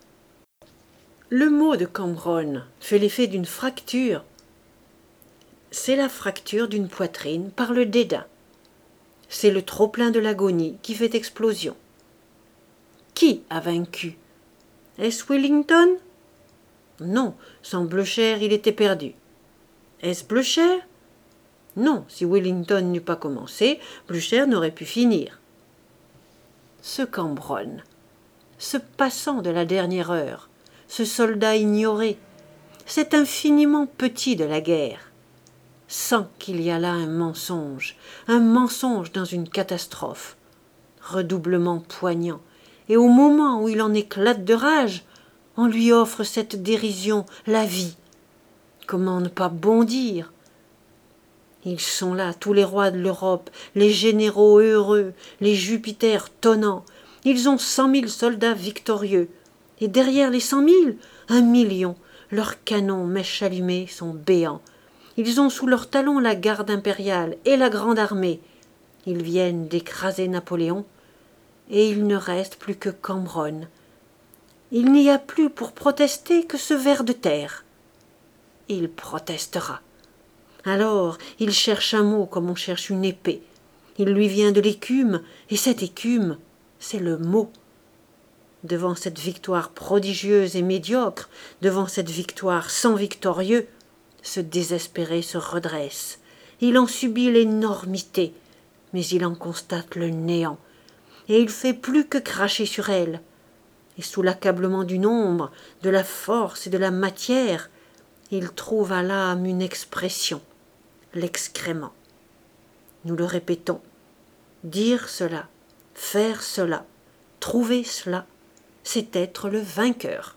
[SPEAKER 1] Le mot de Cambronne fait l'effet d'une fracture. C'est la fracture d'une poitrine par le dédain. C'est le trop-plein de l'agonie qui fait explosion. Qui a vaincu ? Est-ce Wellington ? Non, sans Blücher il était perdu. Est-ce Blücher ? Non, si Wellington n'eût pas commencé, Blücher n'aurait pu finir. Ce Cambronne, ce passant de la dernière heure, ce soldat ignoré, cet infiniment petit de la guerre, sent qu'il y a là un mensonge dans une catastrophe, redoublement poignant, et au moment où il en éclate de rage, on lui offre cette dérision, la vie. Comment ne pas bondir ? Ils sont là, tous les rois de l'Europe, les généraux heureux, les Jupiters tonnants. Ils ont 100 000 soldats victorieux. Et derrière les 100 000, 1 million. Leurs canons, mèches allumées, sont béants. Ils ont sous leurs talons la garde impériale et la grande armée. Ils viennent d'écraser Napoléon, et il ne reste plus que Cambronne. Il n'y a plus pour protester que ce ver de terre. il protestera. Alors il cherche un mot comme on cherche une épée. Il lui vient de l'écume, et cette écume, c'est le mot. Devant cette victoire prodigieuse et médiocre, devant cette victoire sans victorieux, ce désespéré se redresse. Il en subit l'énormité, mais il en constate le néant, et il fait plus que cracher sur elle. Et sous l'accablement du nombre, de la force et de la matière, il trouve à l'âme une expression, l'excrément. Nous le répétons, dire cela, faire cela, trouver cela, c'est être le vainqueur.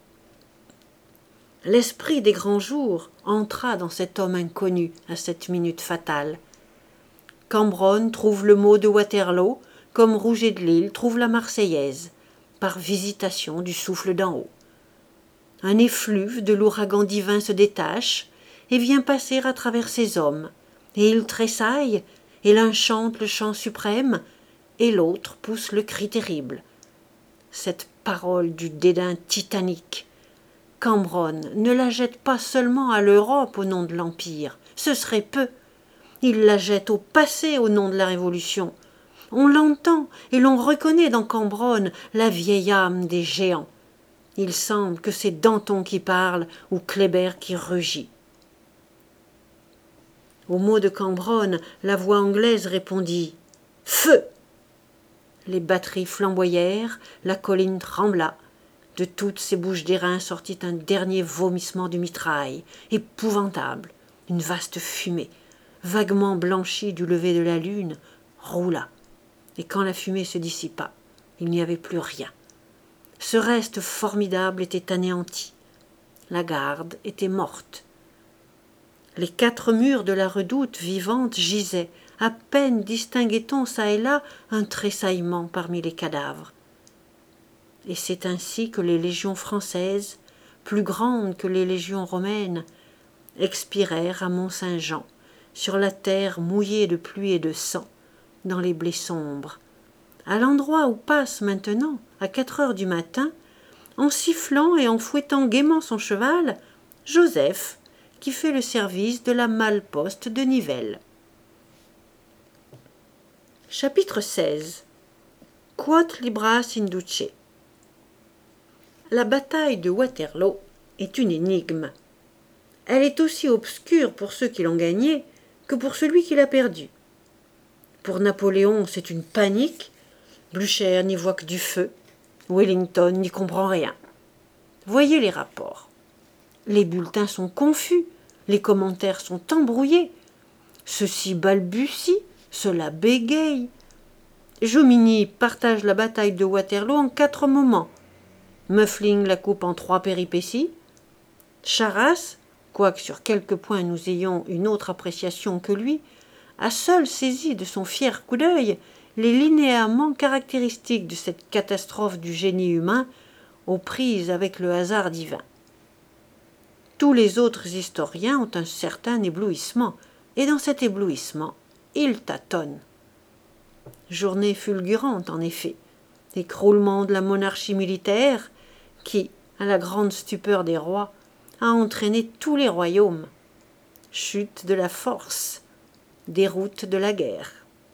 [SPEAKER 1] L'esprit des grands jours entra dans cet homme inconnu à cette minute fatale. Cambronne trouve le mot de Waterloo, comme Rouget de Lille trouve la Marseillaise, par visitation du souffle d'en haut. Un effluve de l'ouragan divin se détache et vient passer à travers ces hommes, et ils tressaillent, et l'un chante le chant suprême, et l'autre pousse le cri terrible. Cette parole du dédain titanique, Cambronne ne la jette pas seulement à l'Europe au nom de l'Empire, ce serait peu. Il la jette au passé au nom de la Révolution. On l'entend et l'on reconnaît dans Cambronne la vieille âme des géants. Il semble que c'est Danton qui parle ou Kléber qui rugit. Au mot de Cambronne, la voix anglaise répondit « Feu !» Les batteries flamboyèrent, la colline trembla. De toutes ces bouches d'airain sortit un dernier vomissement de mitraille, épouvantable. Une vaste fumée, vaguement blanchie du lever de la lune, roula. Et quand la fumée se dissipa, il n'y avait plus rien. Ce reste formidable était anéanti. La garde était morte. Les 4 murs de la redoute vivante gisaient. À peine distinguait-on çà et là un tressaillement parmi les cadavres. Et c'est ainsi que les légions françaises, plus grandes que les légions romaines, expirèrent à Mont-Saint-Jean, sur la terre mouillée de pluie et de sang, dans les blés sombres, à l'endroit où passe maintenant, à 4 heures du matin, en sifflant et en fouettant gaiement son cheval, Joseph, qui fait le service de la malle-poste de Nivelles. Chapitre 16. Quod libras induce. La bataille de Waterloo est une énigme. Elle est aussi obscure pour ceux qui l'ont gagnée que pour celui qui l'a perdue. Pour Napoléon, c'est une panique. Blücher n'y voit que du feu. Wellington n'y comprend rien. Voyez les rapports. Les bulletins sont confus, les commentaires sont embrouillés. Ceci balbutie, cela bégaye. Jomini partage la bataille de Waterloo en 4 moments. Muffling la coupe en 3 péripéties. Charras, quoique sur quelques points nous ayons une autre appréciation que lui, a seul saisi de son fier coup d'œil les linéaments caractéristiques de cette catastrophe du génie humain aux prises avec le hasard divin. Tous les autres historiens ont un certain éblouissement, et dans cet éblouissement, ils tâtonnent. Journée fulgurante, en effet, écroulement de la monarchie militaire qui, à la grande stupeur des rois, a entraîné tous les royaumes. Chute de la force, déroute de la guerre.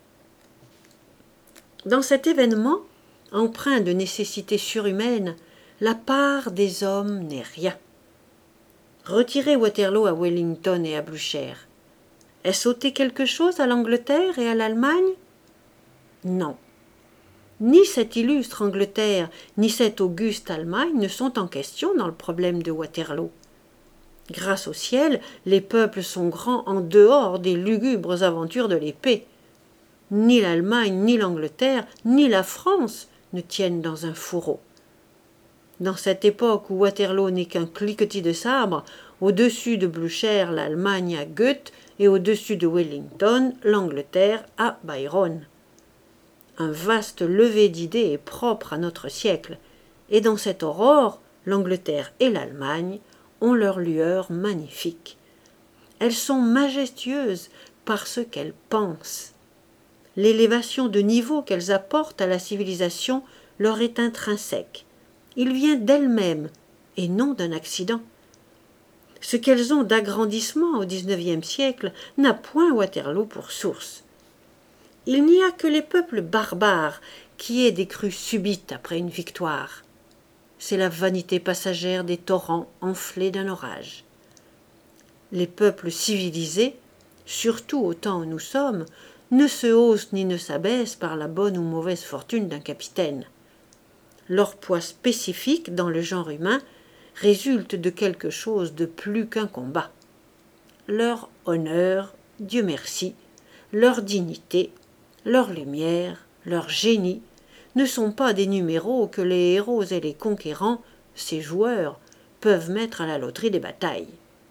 [SPEAKER 1] Dans cet événement, empreint de nécessité surhumaine, la part des hommes n'est rien. Retirer Waterloo à Wellington et à Blücher, est-ce ôter quelque chose à l'Angleterre et à l'Allemagne? Non. Ni cette illustre Angleterre, ni cette auguste Allemagne ne sont en question dans le problème de Waterloo. Grâce au ciel, les peuples sont grands en dehors des lugubres aventures de l'épée. Ni l'Allemagne, ni l'Angleterre, ni la France ne tiennent dans un fourreau. Dans cette époque où Waterloo n'est qu'un cliquetis de sabre, au-dessus de Blücher, l'Allemagne a Goethe, et au-dessus de Wellington, l'Angleterre a Byron. Un vaste lever d'idées est propre à notre siècle, et dans cette aurore, l'Angleterre et l'Allemagne ont leur lueur magnifique. Elles sont majestueuses parce qu'elles pensent. L'élévation de niveau qu'elles apportent à la civilisation leur est intrinsèque. Il vient d'elles-mêmes, et non d'un accident. Ce qu'elles ont d'agrandissement au XIXe siècle n'a point Waterloo pour source. Il n'y a que les peuples barbares qui aient des crues subites après une victoire. C'est la vanité passagère des torrents enflés d'un orage. Les peuples civilisés, surtout au temps où nous sommes, ne se haussent ni ne s'abaissent par la bonne ou mauvaise fortune d'un capitaine. Leur poids spécifique dans le genre humain résulte de quelque chose de plus qu'un combat. Leur honneur, Dieu merci, leur dignité, leur lumière, leur génie ne sont pas des numéros que les héros et les conquérants, ces joueurs, peuvent mettre à la loterie des batailles.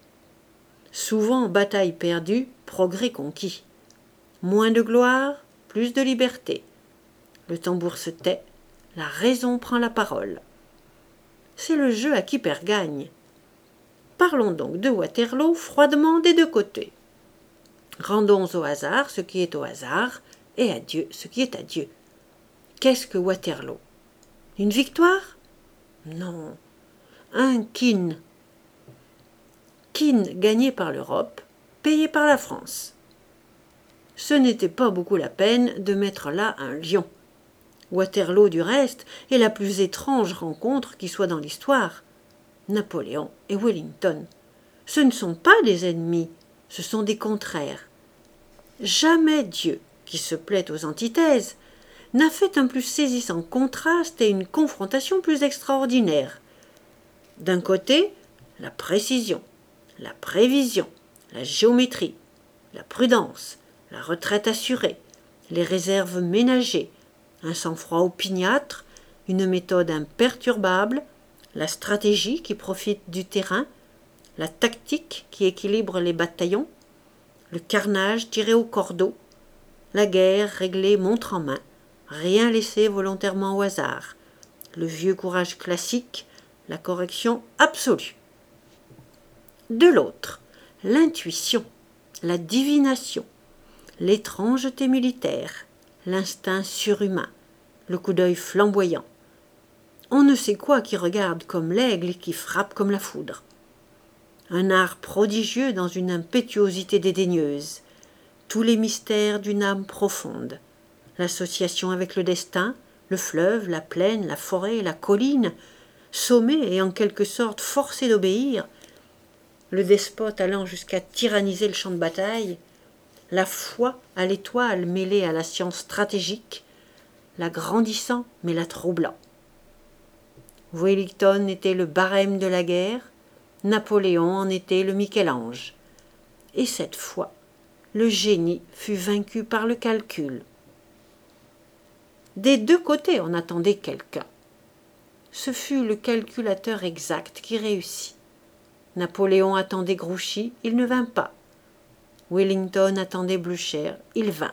[SPEAKER 1] Souvent bataille perdue, progrès conquis. Moins de gloire, plus de liberté. Le tambour se tait, la raison prend la parole. C'est le jeu à qui perd gagne. Parlons donc de Waterloo froidement des deux côtés. Rendons au hasard ce qui est au hasard, et à Dieu ce qui est à Dieu. Qu'est-ce que Waterloo? Une victoire? Non, un kin. Kin gagné par l'Europe, payé par la France. Ce n'était pas beaucoup la peine de mettre là un lion. Waterloo, du reste, est la plus étrange rencontre qui soit dans l'histoire. Napoléon et Wellington. Ce ne sont pas des ennemis, ce sont des contraires. Jamais Dieu, qui se plaît aux antithèses, n'a fait un plus saisissant contraste et une confrontation plus extraordinaire. D'un côté, la précision, la prévision, la géométrie, la prudence, la retraite assurée, les réserves ménagées, un sang-froid opiniâtre, une méthode imperturbable, la stratégie qui profite du terrain, la tactique qui équilibre les bataillons, le carnage tiré au cordeau, la guerre réglée montre en main, rien laissé volontairement au hasard, le vieux courage classique, la correction absolue. De l'autre, l'intuition, la divination, l'étrangeté militaire, l'instinct surhumain, le coup d'œil flamboyant. On ne sait quoi qui regarde comme l'aigle et qui frappe comme la foudre. Un art prodigieux dans une impétuosité dédaigneuse, tous les mystères d'une âme profonde, l'association avec le destin, le fleuve, la plaine, la forêt, la colline, sommé et en quelque sorte forcé d'obéir, le despote allant jusqu'à tyranniser le champ de bataille, la foi à l'étoile mêlée à la science stratégique, la grandissant mais la troublant. Wellington était le barème de la guerre, Napoléon en était le Michel-Ange. Et cette fois, le génie fut vaincu par le calcul. Des deux côtés, on attendait quelqu'un. Ce fut le calculateur exact qui réussit. Napoléon attendait Grouchy, il ne vint pas. Wellington attendait Blücher, il vint.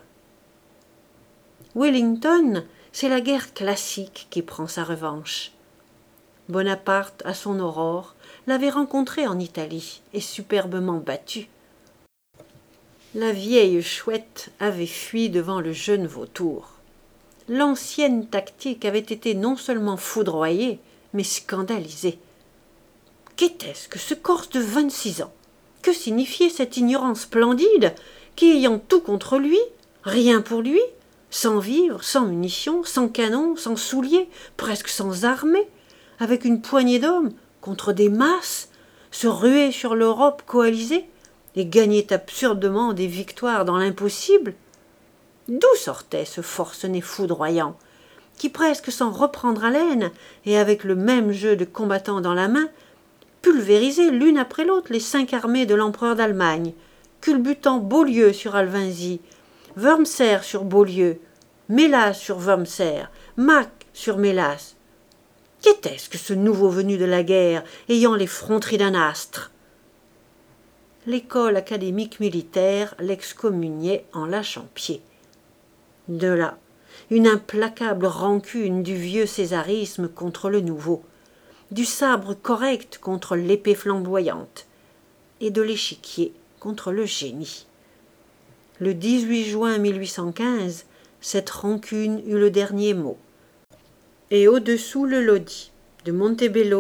[SPEAKER 1] Wellington, c'est la guerre classique qui prend sa revanche. Bonaparte, à son aurore, l'avait rencontré en Italie et superbement battu. La vieille chouette avait fui devant le jeune vautour. L'ancienne tactique avait été non seulement foudroyée, mais scandalisée. Qu'était-ce que ce Corse de 26 ans? Que signifiait cette ignorance splendide qui, ayant tout contre lui, rien pour lui, sans vivres, sans munitions, sans canons, sans souliers, presque sans armée, avec une poignée d'hommes contre des masses, se ruait sur l'Europe coalisée et gagnait absurdement des victoires dans l'impossible? D'où sortait ce forcené foudroyant, qui presque sans reprendre haleine et avec le même jeu de combattants dans la main, pulvérisait l'une après l'autre les 5 armées de l'empereur d'Allemagne, culbutant Beaulieu sur Alvinzi, Wurmser sur Beaulieu, Mélas sur Wurmser, Mack sur Mélas. Qu'était-ce que ce nouveau venu de la guerre, ayant les fronteries d'un astre? L'école académique militaire l'excommuniait en lâchant pied. De là, une implacable rancune du vieux césarisme contre le nouveau, du sabre correct contre l'épée flamboyante, et de l'échiquier contre le génie. Le 18 juin 1815, cette rancune eut le dernier mot. Et au-dessous le Lodi, de Montebello,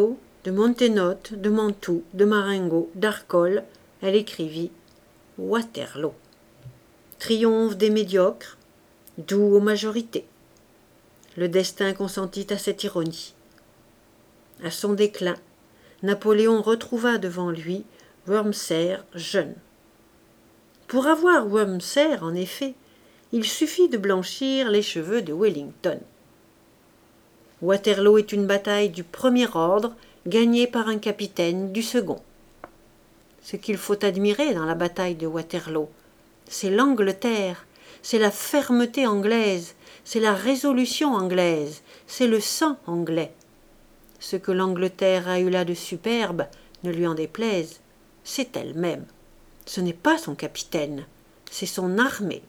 [SPEAKER 1] de Montenotte, de Mantoue, de Marengo, d'Arcole, elle écrivit « Waterloo ». Triomphe des médiocres, doux aux majorités. Le destin consentit à cette ironie. À son déclin, Napoléon retrouva devant lui Wurmser jeune. Pour avoir Wurmser, en effet, il suffit de blanchir les cheveux de Wellington. Waterloo est une bataille du premier ordre, gagnée par un capitaine du second. Ce qu'il faut admirer dans la bataille de Waterloo, c'est l'Angleterre, c'est la fermeté anglaise, c'est la résolution anglaise, c'est le sang anglais. Ce que l'Angleterre a eu là de superbe, ne lui en déplaise, c'est elle-même. Ce n'est pas son capitaine, c'est son armée.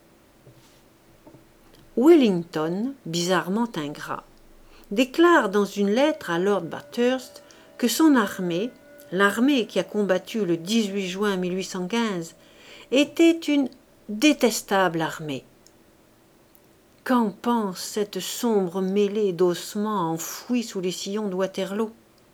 [SPEAKER 1] Wellington, bizarrement ingrat, déclare dans une lettre à Lord Bathurst que son armée, l'armée qui a combattu le 18 juin 1815, était une détestable armée. Qu'en pense cette sombre mêlée d'ossements enfouis sous les sillons de Waterloo?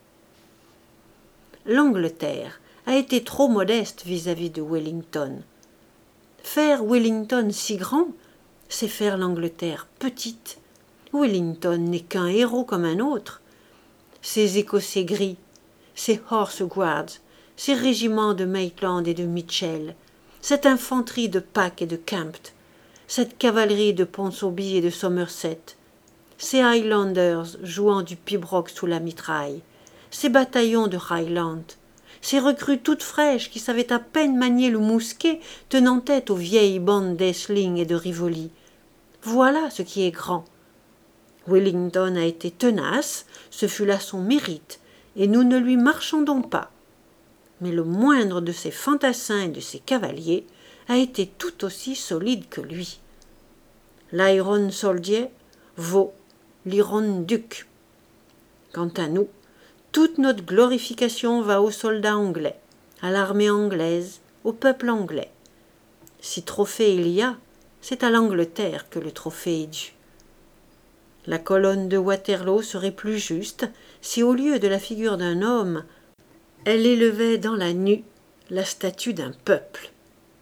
[SPEAKER 1] L'Angleterre a été trop modeste vis-à-vis de Wellington. Faire Wellington si grand, c'est faire l'Angleterre petite. Wellington n'est qu'un héros comme un autre. Ces Écossais gris, ces Horse Guards, ces régiments de Maitland et de Mitchell, cette infanterie de Pack et de Kempt, cette cavalerie de Ponsonby et de Somerset, ces Highlanders jouant du pibroch sous la mitraille, ces bataillons de Highland, ces recrues toutes fraîches qui savaient à peine manier le mousquet tenant tête aux vieilles bandes d'Aisling et de Rivoli. Voilà ce qui est grand. Wellington a été tenace, ce fut là son mérite, et nous ne lui marchandons pas. Mais le moindre de ses fantassins et de ses cavaliers a été tout aussi solide que lui. L'Iron Soldier vaut l'Iron Duke. Quant à nous, toute notre glorification va aux soldats anglais, à l'armée anglaise, au peuple anglais. Si trophée il y a, c'est à l'Angleterre que le trophée est dû. La colonne de Waterloo serait plus juste si, au lieu de la figure d'un homme, elle élevait dans la nue la statue d'un peuple.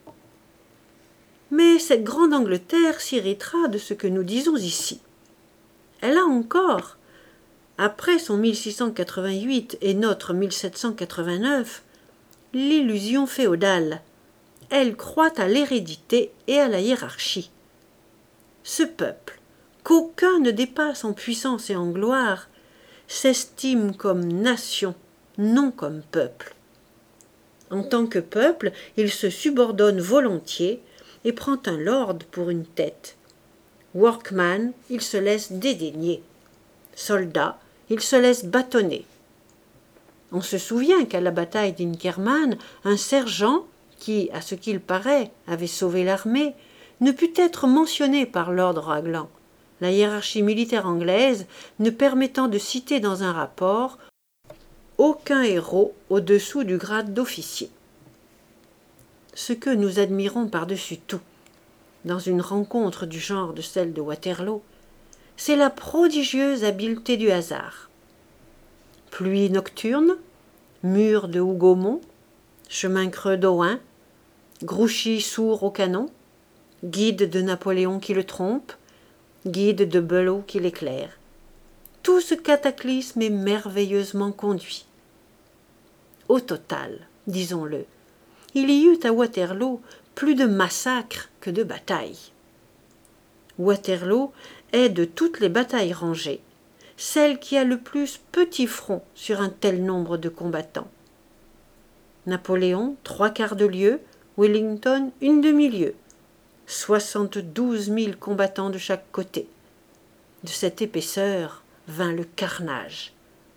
[SPEAKER 1] Mais cette grande Angleterre s'irritera de ce que nous disons ici. Elle a encore, après son 1688 et notre 1789, l'illusion féodale. Elle croit à l'hérédité et à la hiérarchie. Ce peuple, qu'aucun ne dépasse en puissance et en gloire, s'estime comme nation, non comme peuple. En tant que peuple, il se subordonne volontiers et prend un lord pour une tête. Workman, il se laisse dédaigner. Soldat, il se laisse bâtonner. On se souvient qu'à la bataille d'Inkerman, un sergent, qui, à ce qu'il paraît, avait sauvé l'armée, ne put être mentionné par Lord Raglan, la hiérarchie militaire anglaise ne permettant de citer dans un rapport aucun héros au-dessous du grade d'officier. Ce que nous admirons par-dessus tout, dans une rencontre du genre de celle de Waterloo, c'est la prodigieuse habileté du hasard. Pluie nocturne, mur de Hougomont, chemin creux d'Ohain, Grouchy sourd au canon, guide de Napoléon qui le trompe, guide de Belot qui l'éclaire. Tout ce cataclysme est merveilleusement conduit. Au total, disons-le, il y eut à Waterloo plus de massacres que de batailles. Waterloo est de toutes les batailles rangées, celle qui a le plus petit front sur un tel nombre de combattants. Napoléon, 3/4 de lieue, Wellington, une demi-lieue. 72 000 combattants de chaque côté. De cette épaisseur vint le carnage.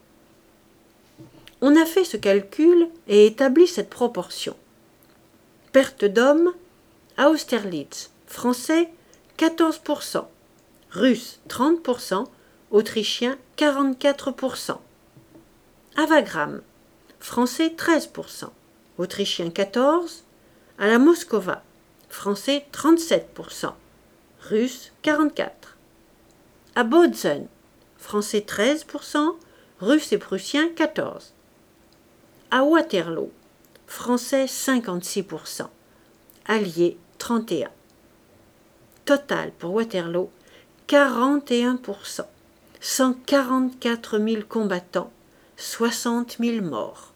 [SPEAKER 1] On a fait ce calcul et établi cette proportion. Perte d'hommes, à Austerlitz, Français 14%, Russes 30%, Autrichiens 44%. À Wagram, Français 13%, Autrichiens 14%, à la Moskova, Français 37%, Russes 44%. À Bautzen, Français 13%, Russes et Prussiens 14%. À Waterloo, Français 56%, Alliés 31%. Total pour Waterloo, 41%, 144 000 combattants, 60 000 morts.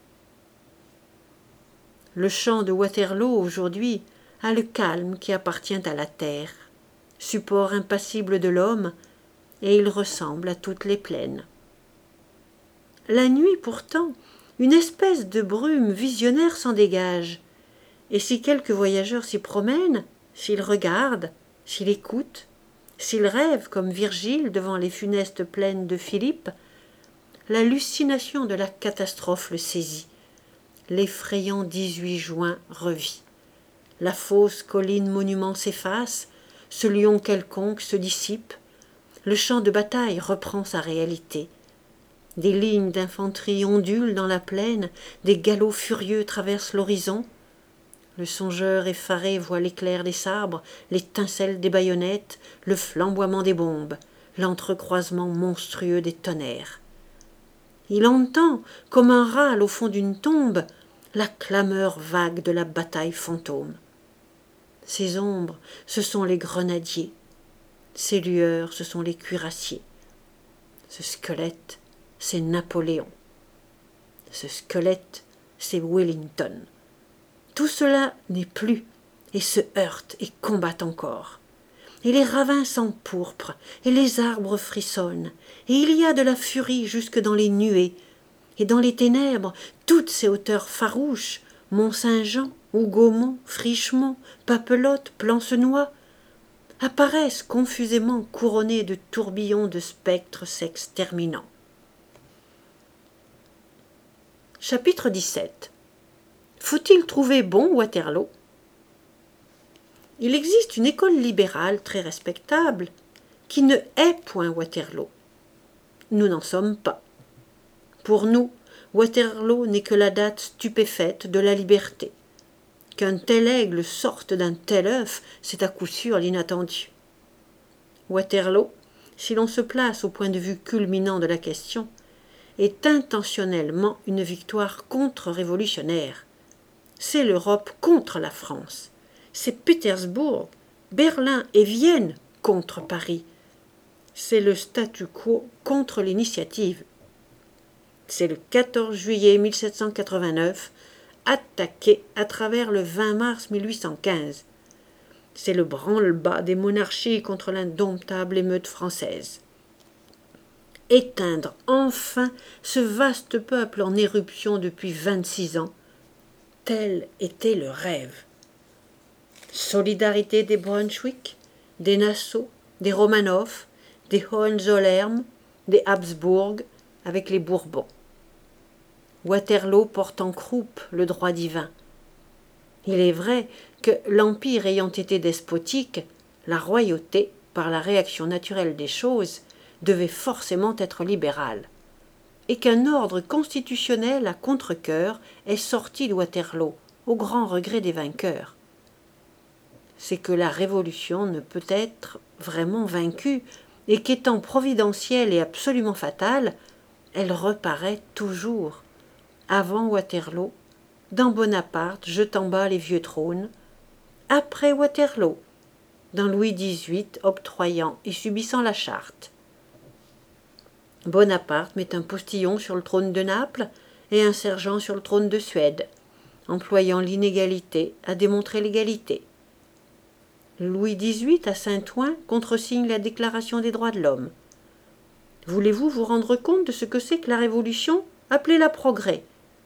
[SPEAKER 1] Le champ de Waterloo aujourd'hui a le calme qui appartient à la terre, support impassible de l'homme, et il ressemble à toutes les plaines. La nuit pourtant, une espèce de brume visionnaire s'en dégage, et si quelques voyageurs s'y promènent, s'ils regardent, s'ils écoutent, s'ils rêvent comme Virgile devant les funestes plaines de Philippe, l'hallucination de la catastrophe le saisit. L'effrayant 18 juin revit. La fausse colline monument s'efface, ce lion quelconque se dissipe, le champ de bataille reprend sa réalité. Des lignes d'infanterie ondulent dans la plaine, des galops furieux traversent l'horizon. Le songeur effaré voit l'éclair des sabres, l'étincelle des baïonnettes, le flamboiement des bombes, l'entrecroisement monstrueux des tonnerres. Il entend, comme un râle au fond d'une tombe, la clameur vague de la bataille fantôme. Ces ombres, ce sont les grenadiers. Ces lueurs, ce sont les cuirassiers. Ce squelette, c'est Napoléon. Ce squelette, c'est Wellington. Tout cela n'est plus, et se heurte et combat encore. Et les ravins s'empourprent, et les arbres frissonnent, et il y a de la furie jusque dans les nuées, et dans les ténèbres, toutes ces hauteurs farouches, Mont-Saint-Jean, Hougomont, Frischemont, Papelotte, Plancenoit, apparaissent confusément couronnées de tourbillons de spectres s'exterminant. Chapitre 17. Faut-il trouver bon Waterloo? Il existe une école libérale très respectable qui ne hait point Waterloo. Nous n'en sommes pas. Pour nous, Waterloo n'est que la date stupéfaite de la liberté. Qu'un tel aigle sorte d'un tel œuf, c'est à coup sûr l'inattendu. Waterloo, si l'on se place au point de vue culminant de la question, est intentionnellement une victoire contre-révolutionnaire. C'est l'Europe contre la France. C'est Pétersbourg, Berlin et Vienne contre Paris. C'est le statu quo contre l'initiative. C'est le 14 juillet 1789, attaqué à travers le 20 mars 1815. C'est le branle-bas des monarchies contre l'indomptable émeute française. Éteindre enfin ce vaste peuple en éruption depuis 26 ans, tel était le rêve. Solidarité des Brunswick, des Nassau, des Romanov, des Hohenzollern, des Habsbourg avec les Bourbons. Waterloo porte en croupe le droit divin. Il est vrai que, l'Empire ayant été despotique, la royauté, par la réaction naturelle des choses, devait forcément être libérale, et qu'un ordre constitutionnel à contre-cœur est sorti de Waterloo, au grand regret des vainqueurs. C'est que la Révolution ne peut être vraiment vaincue, et qu'étant providentielle et absolument fatale, elle reparaît toujours. Avant Waterloo, dans Bonaparte jetant bas les vieux trônes, après Waterloo, dans Louis XVIII octroyant et subissant la charte. Bonaparte met un postillon sur le trône de Naples et un sergent sur le trône de Suède, employant l'inégalité à démontrer l'égalité. Louis XVIII à Saint-Ouen contresigne la Déclaration des droits de l'homme. Voulez-vous vous rendre compte de ce que c'est que la Révolution? Appelez-la progrès.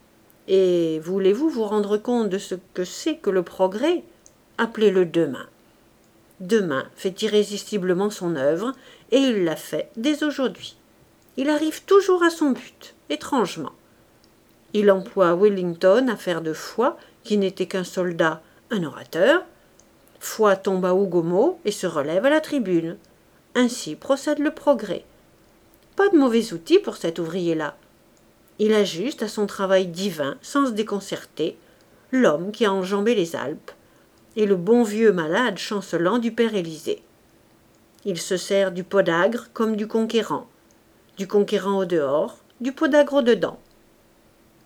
[SPEAKER 1] Et voulez-vous vous rendre compte de ce que c'est que le progrès? Appelez-le demain. Demain fait irrésistiblement son œuvre, et il la fait dès aujourd'hui. Il arrive toujours à son but, étrangement. Il emploie Wellington à faire de Foy, qui n'était qu'un soldat, un orateur. Foy tombe à Hougomont et se relève à la tribune. Ainsi procède le progrès. Pas de mauvais outil pour cet ouvrier-là. Il ajuste à son travail divin, sans se déconcerter, l'homme qui a enjambé les Alpes, et le bon vieux malade chancelant du père Élysée. Il se sert du podagre comme du conquérant au dehors, du podagre au dedans.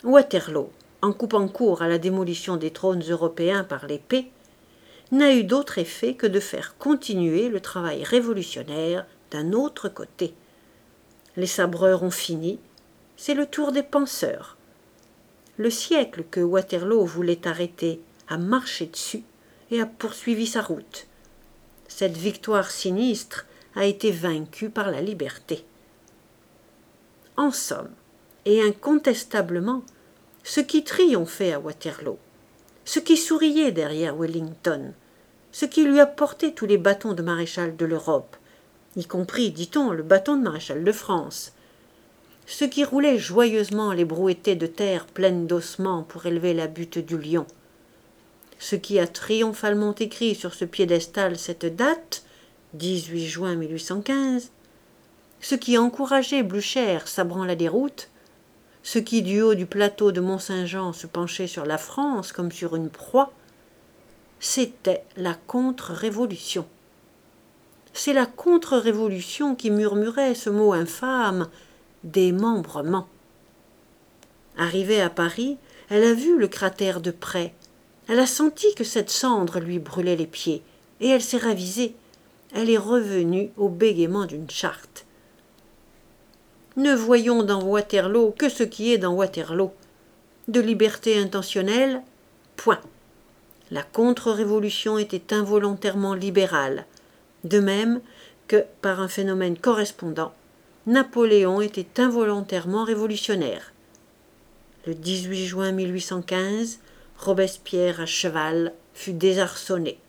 [SPEAKER 1] Waterloo, en coupant court à la démolition des trônes européens par l'épée, n'a eu d'autre effet que de faire continuer le travail révolutionnaire d'un autre côté. Les sabreurs ont fini, c'est le tour des penseurs. Le siècle que Waterloo voulait arrêter a marché dessus et a poursuivi sa route. Cette victoire sinistre a été vaincue par la liberté. En somme, et incontestablement, ce qui triomphait à Waterloo, ce qui souriait derrière Wellington, ce qui lui apportait tous les bâtons de maréchal de l'Europe, y compris, dit-on, le bâton de maréchal de France, ce qui roulait joyeusement les brouettées de terre pleines d'ossements pour élever la butte du lion, ce qui a triomphalement écrit sur ce piédestal cette date, 18 juin 1815, ce qui encourageait Blücher sabrant la déroute, ce qui du haut du plateau de Mont-Saint-Jean se penchait sur la France comme sur une proie, c'était la contre-révolution. C'est la contre-révolution qui murmurait ce mot infâme, démembrement. Arrivée à Paris, elle a vu le cratère de près. Elle a senti que cette cendre lui brûlait les pieds, et elle s'est ravisée. Elle est revenue au bégaiement d'une charte. Ne voyons dans Waterloo que ce qui est dans Waterloo. De liberté intentionnelle, point. La contre-révolution était involontairement libérale, de même que, par un phénomène correspondant, Napoléon était involontairement révolutionnaire. Le 18 juin 1815, Robespierre à cheval fut désarçonné.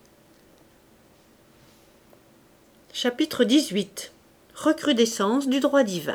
[SPEAKER 1] Chapitre 18. Recrudescence du droit divin.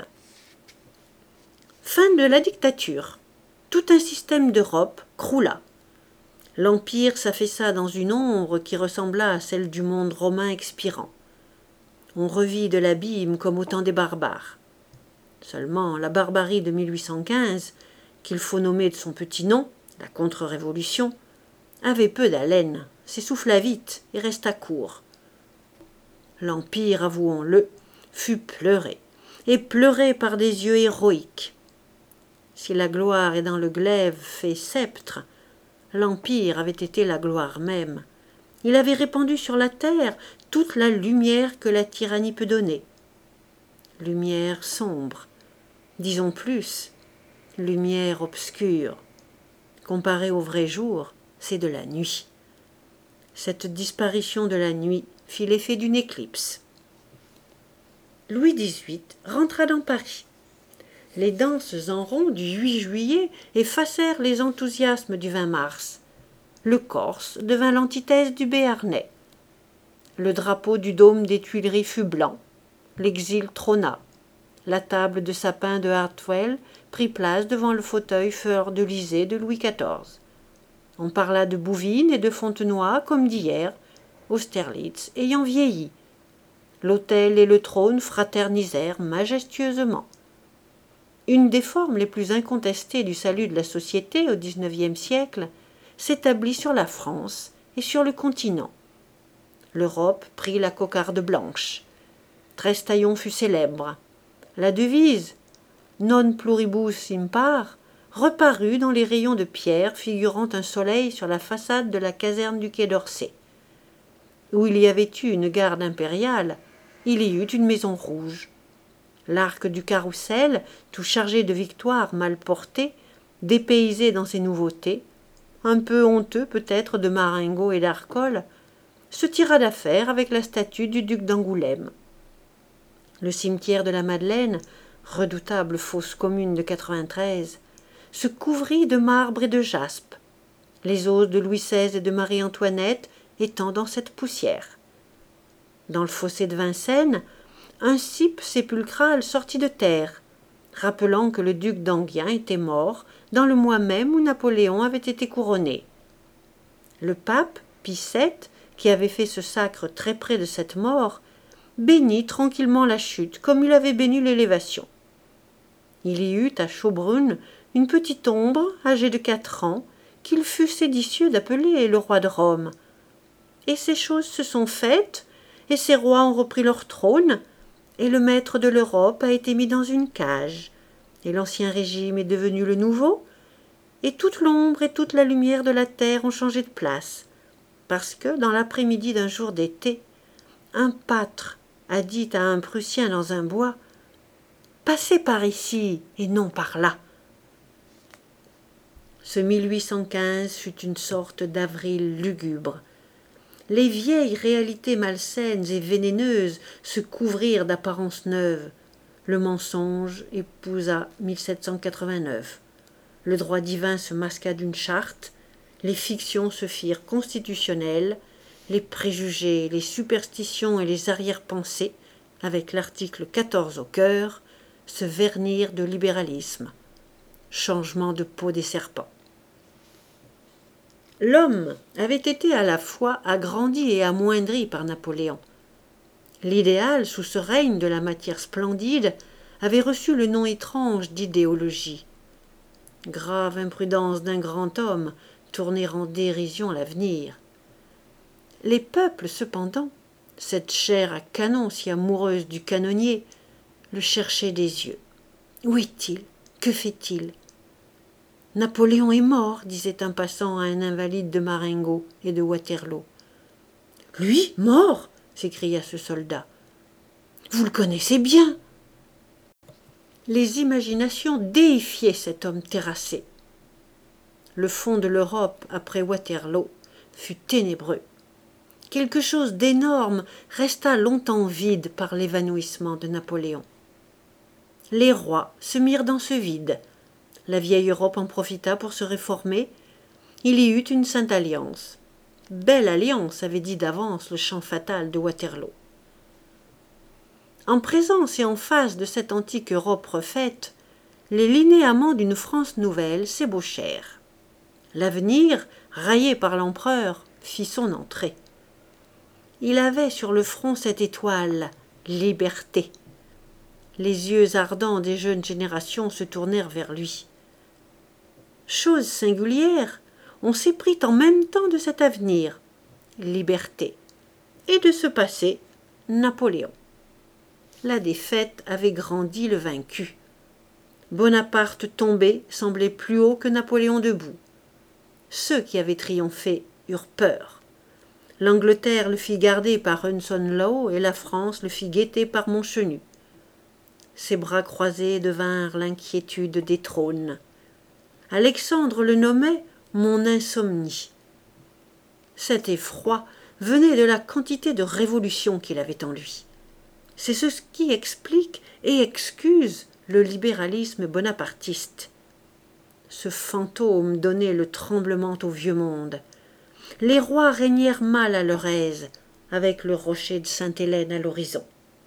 [SPEAKER 1] Fin de la dictature. Tout un système d'Europe croula. L'Empire s'affaissa dans une ombre qui ressembla à celle du monde romain expirant. On revit de l'abîme comme au temps des barbares. Seulement, la barbarie de 1815, qu'il faut nommer de son petit nom, la contre-révolution, avait peu d'haleine, s'essouffla vite et resta court. L'Empire, avouons-le, fut pleuré, et pleuré par des yeux héroïques. Si la gloire est dans le glaive fait sceptre, l'Empire avait été la gloire même. Il avait répandu sur la terre toute la lumière que la tyrannie peut donner. Lumière sombre, disons plus, lumière obscure. Comparée au vrai jour, c'est de la nuit. Cette disparition de la nuit fit l'effet d'une éclipse. Louis XVIII rentra dans Paris. Les danses en rond du 8 juillet effacèrent les enthousiasmes du 20 mars. Le Corse devint l'antithèse du Béarnais. Le drapeau du dôme des Tuileries fut blanc. L'exil trôna. La table de sapin de Hartwell prit place devant le fauteuil fleur-de-lysée de Louis XIV. On parla de Bouvines et de Fontenoy comme d'hier, Austerlitz ayant vieilli. L'autel et le trône fraternisèrent majestueusement. Une des formes les plus incontestées du salut de la société au XIXe siècle s'établit sur la France et sur le continent. L'Europe prit la cocarde blanche. Trestaillon fut célèbre. La devise « Non pluribus impar » reparut dans les rayons de pierre figurant un soleil sur la façade de la caserne du Quai d'Orsay. Où il y avait eu une garde impériale, il y eut une maison rouge. L'arc du carrousel, tout chargé de victoires mal portées, dépaysé dans ses nouveautés, un peu honteux peut-être de Marengo et d'Arcole, se tira d'affaire avec la statue du duc d'Angoulême. Le cimetière de la Madeleine, redoutable fosse commune de 93, se couvrit de marbre et de jaspe, les os de Louis XVI et de Marie-Antoinette étant dans cette poussière. Dans le fossé de Vincennes, un cippe sépulcral sortit de terre, rappelant que le duc d'Enghien était mort dans le mois même où Napoléon avait été couronné. Le pape, Pie VII, qui avait fait ce sacre très près de cette mort, bénit tranquillement la chute comme il avait béni l'élévation. Il y eut à Schaubrunn une petite ombre, âgée de 4 ans, qu'il fut séditieux d'appeler le roi de Rome. Et ces choses se sont faites, et ces rois ont repris leur trône, et le maître de l'Europe a été mis dans une cage, et l'ancien régime est devenu le nouveau, et toute l'ombre et toute la lumière de la terre ont changé de place, parce que, dans l'après-midi d'un jour d'été, un pâtre a dit à un Prussien dans un bois « Passez par ici et non par là ». Ce 1815 fut une sorte d'avril lugubre. Les vieilles réalités malsaines et vénéneuses se couvrirent d'apparences neuves. Le mensonge épousa 1789. Le droit divin se masqua d'une charte. Les fictions se firent constitutionnelles. Les préjugés, les superstitions et les arrière-pensées, avec l'article 14 au cœur, se vernirent de libéralisme. Changement de peau des serpents. L'homme avait été à la fois agrandi et amoindri par Napoléon. L'idéal, sous ce règne de la matière splendide, avait reçu le nom étrange d'idéologie. Grave imprudence d'un grand homme, tourner en dérision l'avenir. Les peuples, cependant, cette chair à canon si amoureuse du canonnier, le cherchaient des yeux. Où est-il? Que fait-il? Napoléon est mort, disait un passant à un invalide de Marengo et de Waterloo. Lui, mort? S'écria ce soldat. Vous le connaissez bien. Les imaginations déifiaient cet homme terrassé. Le fond de l'Europe, après Waterloo, fut ténébreux. Quelque chose d'énorme resta longtemps vide par l'évanouissement de Napoléon. Les rois se mirent dans ce vide. La vieille Europe en profita pour se réformer. Il y eut une sainte alliance. Belle alliance, avait dit d'avance le chant fatal de Waterloo. En présence et en face de cette antique Europe refaite, les linéaments d'une France nouvelle s'ébauchèrent. L'avenir, raillé par l'empereur, fit son entrée. Il avait sur le front cette étoile, liberté. Les yeux ardents des jeunes générations se tournèrent vers lui. Chose singulière, on s'éprit en même temps de cet avenir, liberté, et de ce passé, Napoléon. La défaite avait grandi le vaincu. Bonaparte tombé semblait plus haut que Napoléon debout. Ceux qui avaient triomphé eurent peur. L'Angleterre le fit garder par Hudson-Lowe et la France le fit guetter par Montchenu. Ses bras croisés devinrent l'inquiétude des trônes. Alexandre le nommait « mon insomnie ». Cet effroi venait de la quantité de révolution qu'il avait en lui. C'est ce qui explique et excuse le libéralisme bonapartiste. Ce fantôme donnait le tremblement au vieux monde. Les rois régnèrent mal à leur aise, avec le rocher de Sainte-Hélène à l'horizon.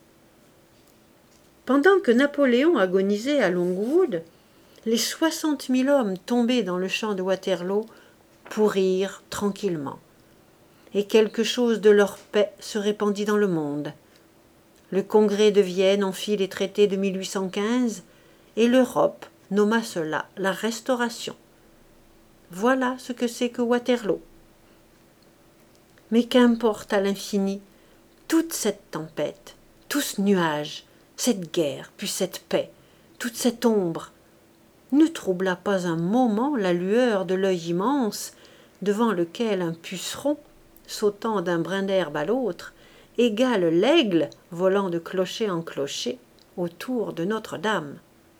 [SPEAKER 1] Pendant que Napoléon agonisait à Longwood, les 60 000 hommes tombés dans le champ de Waterloo pourrirent tranquillement, et quelque chose de leur paix se répandit dans le monde. Le Congrès de Vienne en fit les traités de 1815, et l'Europe nomma cela la Restauration. Voilà ce que c'est que Waterloo. Mais qu'importe à l'infini toute cette tempête, tout ce nuage, cette guerre, puis cette paix, toute cette ombre, ne troubla pas un moment la lueur de l'œil immense devant lequel un puceron, sautant d'un brin d'herbe à l'autre, égale l'aigle volant de clocher en clocher autour de Notre-Dame.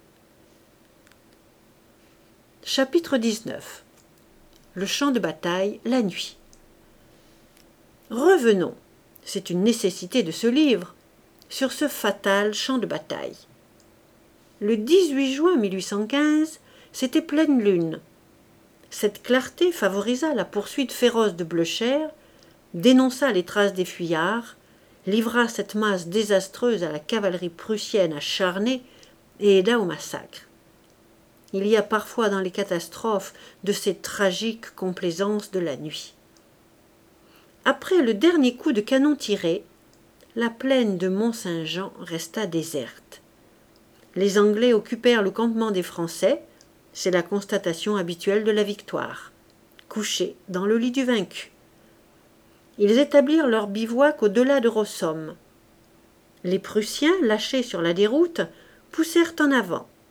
[SPEAKER 1] Chapitre 19. Le champ de bataille, la nuit. Revenons, c'est une nécessité de ce livre, sur ce fatal champ de bataille. Le 18 juin 1815, c'était pleine lune. Cette clarté favorisa la poursuite féroce de Blücher, dénonça les traces des fuyards, livra cette masse désastreuse à la cavalerie prussienne acharnée et aida au massacre. Il y a parfois dans les catastrophes de ces tragiques complaisances de la nuit. Après le dernier coup de canon tiré, la plaine de Mont-Saint-Jean resta déserte. Les Anglais occupèrent le campement des Français, c'est la constatation habituelle de la victoire, couchés dans le lit du vaincu. Ils établirent leur bivouac au-delà de Rossomme. Les Prussiens, lâchés sur la déroute, poussèrent en avant.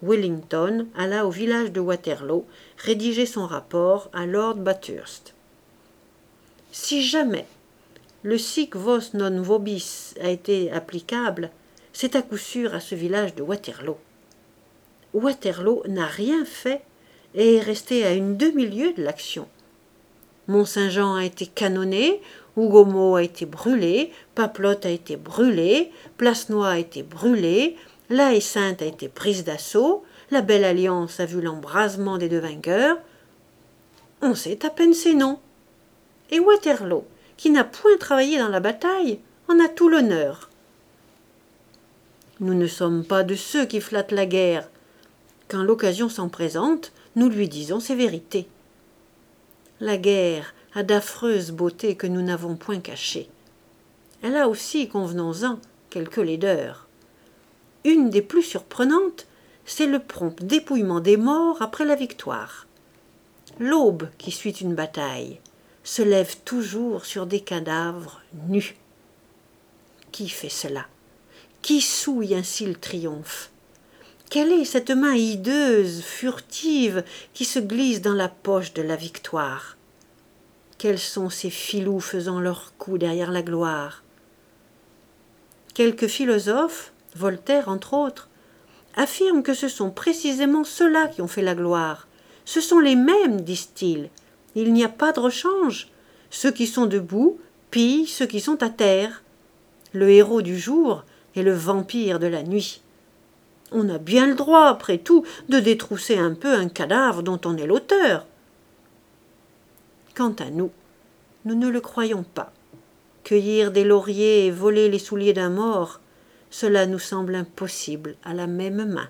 [SPEAKER 1] Wellington alla au village de Waterloo rédiger son rapport à Lord Bathurst. Si jamais le sic vos non vobis a été applicable, c'est à coup sûr à ce village de Waterloo. Waterloo n'a rien fait et est resté à une demi-lieue de l'action. Mont-Saint-Jean a été canonné, Hougomont a été brûlé, Papelotte a été brûlé, Placenoy a été brûlé, la Haie Sainte a été prise d'assaut, la Belle Alliance a vu l'embrasement des deux vainqueurs. On sait à peine ses noms. Et Waterloo, qui n'a point travaillé dans la bataille, en a tout l'honneur. Nous ne sommes pas de ceux qui flattent la guerre. Quand l'occasion s'en présente, nous lui disons ses vérités. La guerre a d'affreuses beautés que nous n'avons point cachées. Elle a aussi, convenons-en, quelques laideurs. Une des plus surprenantes, c'est le prompt dépouillement des morts après la victoire. L'aube qui suit une bataille se lève toujours sur des cadavres nus. Qui fait cela? Qui souille ainsi le triomphe? Quelle est cette main hideuse, furtive, qui se glisse dans la poche de la victoire? Quels sont ces filous faisant leur coup derrière la gloire? Quelques philosophes, Voltaire entre autres, affirment que ce sont précisément ceux-là qui ont fait la gloire. Ce sont les mêmes, disent-ils. Il n'y a pas de rechange. Ceux qui sont debout pillent ceux qui sont à terre. Le héros du jour est le vampire de la nuit. On a bien le droit, après tout, de détrousser un peu un cadavre dont on est l'auteur. Quant à nous, nous ne le croyons pas. Cueillir des lauriers et voler les souliers d'un mort, cela nous semble impossible à la même main.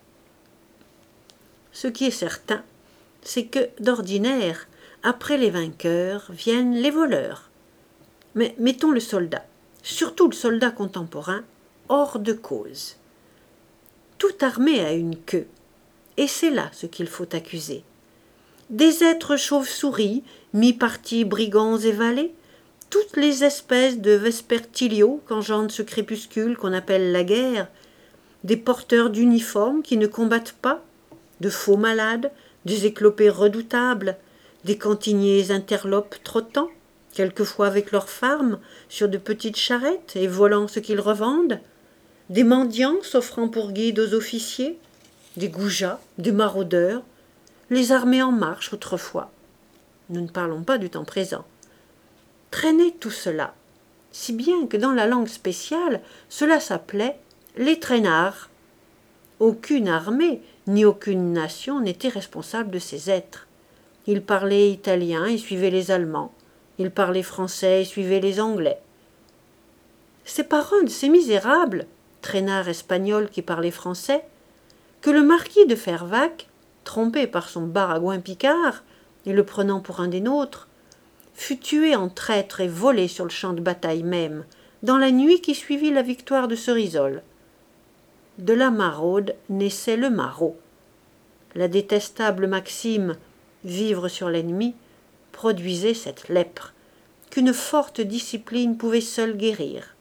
[SPEAKER 1] Ce qui est certain, c'est que, d'ordinaire, après les vainqueurs, viennent les voleurs. Mais mettons le soldat, surtout le soldat contemporain, hors de cause. Toute armée a une queue, et c'est là ce qu'il faut accuser. Des êtres chauves-souris, mi-partis brigands et valets, toutes les espèces de vespertilio qu'engendre ce crépuscule qu'on appelle la guerre, des porteurs d'uniformes qui ne combattent pas, de faux malades, des éclopés redoutables, des cantiniers interlopes trottant, quelquefois avec leurs femmes, sur de petites charrettes et volant ce qu'ils revendent, des mendiants s'offrant pour guide aux officiers, des goujats, des maraudeurs, les armées en marche autrefois. Nous ne parlons pas du temps présent. Traînait tout cela, si bien que dans la langue spéciale, cela s'appelait les traînards. Aucune armée ni aucune nation n'était responsable de ces êtres. Ils parlaient italien et suivaient les Allemands. Ils parlaient français et suivaient les Anglais. C'est par un de ces misérables, traînards espagnols qui parlaient français, que le marquis de Fervaques, trompé par son baragouin picard et le prenant pour un des nôtres, fut tué en traître et volé sur le champ de bataille même, dans la nuit qui suivit la victoire de Cerisole. De la maraude naissait le maraud. La détestable maxime « vivre sur l'ennemi » produisait cette lèpre, qu'une forte discipline pouvait seule guérir.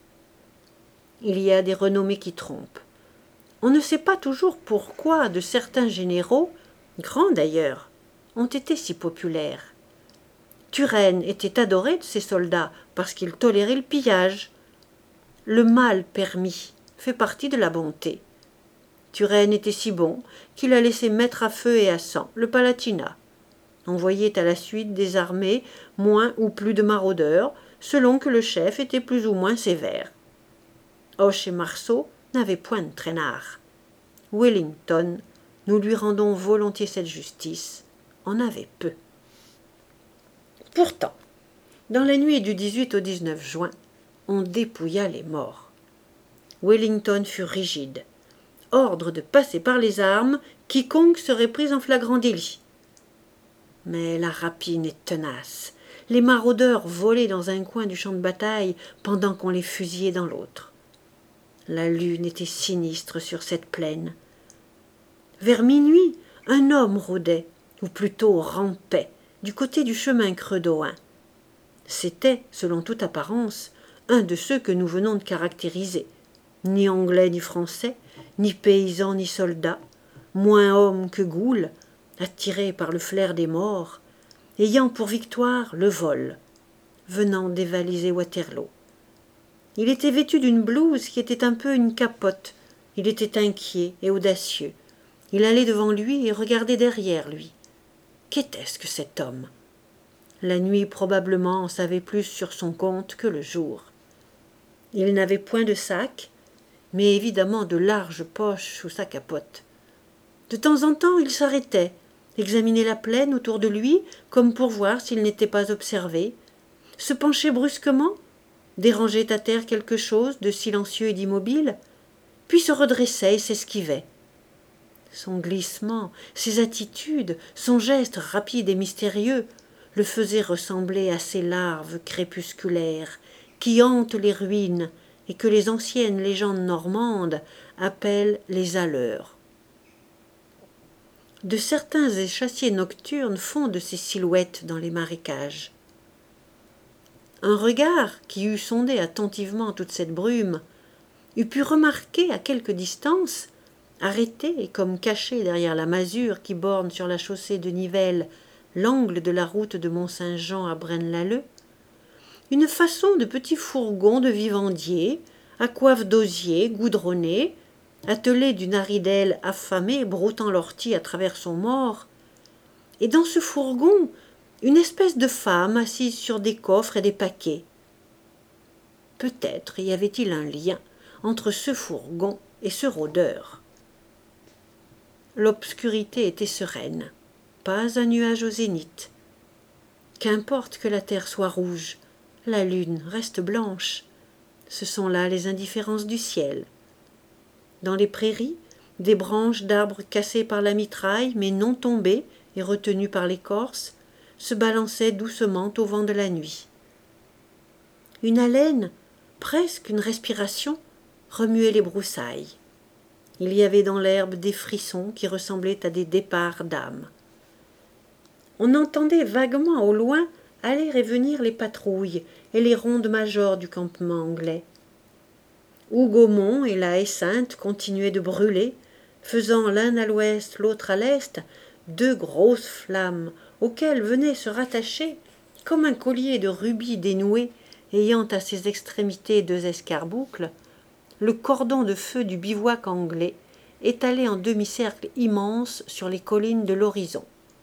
[SPEAKER 1] Il y a des renommées qui trompent. On ne sait pas toujours pourquoi de certains généraux, grands d'ailleurs, ont été si populaires. Turenne était adoré de ses soldats parce qu'il tolérait le pillage. Le mal permis fait partie de la bonté. Turenne était si bon qu'il a laissé mettre à feu et à sang le Palatinat. On voyait à la suite des armées moins ou plus de maraudeurs, selon que le chef était plus ou moins sévère. Hoche et Marceau n'avaient point de traînards. Wellington, nous lui rendons volontiers cette justice, en avait peu. Pourtant, dans la nuit du 18 au 19 juin, on dépouilla les morts. Wellington fut rigide. Ordre de passer par les armes, quiconque serait pris en flagrant délit. Mais la rapine est tenace. Les maraudeurs volaient dans un coin du champ de bataille pendant qu'on les fusillait dans l'autre. La lune était sinistre sur cette plaine. Vers minuit, un homme rôdait, ou plutôt rampait, du côté du chemin creux d'Ohain. C'était, selon toute apparence, un de ceux que nous venons de caractériser. Ni anglais ni français, ni paysan ni soldat, moins homme que goule, attiré par le flair des morts, ayant pour victoire le vol, venant dévaliser Waterloo. Il était vêtu d'une blouse qui était un peu une capote. Il était inquiet et audacieux. Il allait devant lui et regardait derrière lui. Qu'était-ce que cet homme? La nuit probablement en savait plus sur son compte que le jour. Il n'avait point de sac, mais évidemment de larges poches sous sa capote. De temps en temps il s'arrêtait, examinait la plaine autour de lui comme pour voir s'il n'était pas observé, se penchait brusquement, dérangeait à terre quelque chose de silencieux et d'immobile, puis se redressait et s'esquivait. Son glissement, ses attitudes, son geste rapide et mystérieux le faisaient ressembler à ces larves crépusculaires qui hantent les ruines et que les anciennes légendes normandes appellent les alleurs. De certains échassiers nocturnes font de ces silhouettes dans les marécages. Un regard qui eût sondé attentivement toute cette brume eût pu remarquer à quelque distance, arrêté et comme caché derrière la masure qui borne sur la chaussée de Nivelles l'angle de la route de Mont-Saint-Jean à Braine-l'Alleud, une façon de petit fourgon de vivandier, à coiffe d'osier, goudronné, attelé d'une haridelle affamée broutant l'ortie à travers son mors, et dans ce fourgon une espèce de femme assise sur des coffres et des paquets. Peut-être y avait-il un lien entre ce fourgon et ce rôdeur. L'obscurité était sereine, pas un nuage au zénith. Qu'importe que la terre soit rouge, la lune reste blanche. Ce sont là les indifférences du ciel. Dans les prairies, des branches d'arbres cassés par la mitraille, mais non tombées et retenues par l'écorce, se balançaient doucement au vent de la nuit. Une haleine, presque une respiration, remuait les broussailles. Il y avait dans l'herbe des frissons qui ressemblaient à des départs d'âme. On entendait vaguement au loin aller et venir les patrouilles et les rondes majors du campement anglais. Hougomont et la Haie-Sainte continuaient de brûler, faisant l'un à l'ouest, l'autre à l'est, deux grosses flammes auxquelles venait se rattacher, comme un collier de rubis dénoué ayant à ses extrémités deux escarboucles, le cordon de feu du bivouac anglais, étalé en demi-cercle immense sur les collines de l'horizon.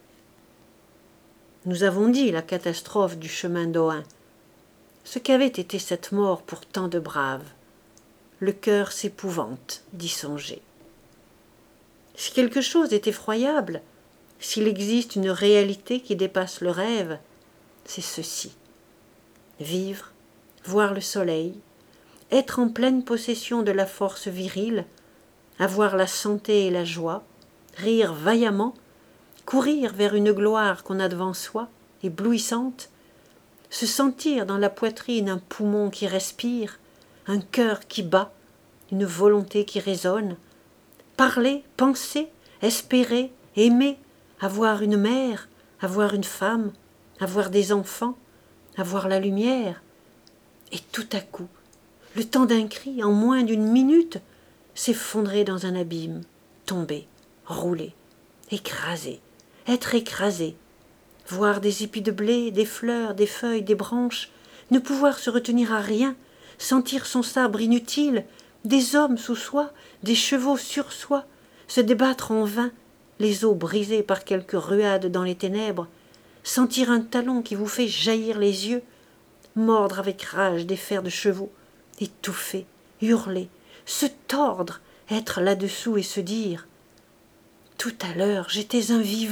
[SPEAKER 1] Nous avons dit la catastrophe du chemin d'Ohain. Ce qu'avait été cette mort pour tant de braves. Le cœur s'épouvante d'y songer. Si quelque chose est effroyable, s'il existe une réalité qui dépasse le rêve, c'est ceci. Vivre, voir le soleil, être en pleine possession de la force virile, avoir la santé et la joie, rire vaillamment, courir vers une gloire qu'on a devant soi, éblouissante, se sentir dans la poitrine un poumon qui respire, un cœur qui bat, une volonté qui résonne, parler, penser, espérer, aimer, avoir une mère, avoir une femme, avoir des enfants, avoir la lumière, et tout à coup, le temps d'un cri, en moins d'une minute, s'effondrer dans un abîme, tomber, rouler, écraser, être écrasé, voir des épis de blé, des fleurs, des feuilles, des branches, ne pouvoir se retenir à rien, sentir son sabre inutile, des hommes sous soi, des chevaux sur soi, se débattre en vain, les os brisés par quelque ruade dans les ténèbres, sentir un talon qui vous fait jaillir les yeux, mordre avec rage des fers de chevaux, étouffer, hurler, se tordre, être là-dessous et se dire « Tout à l'heure, j'étais un vivant !»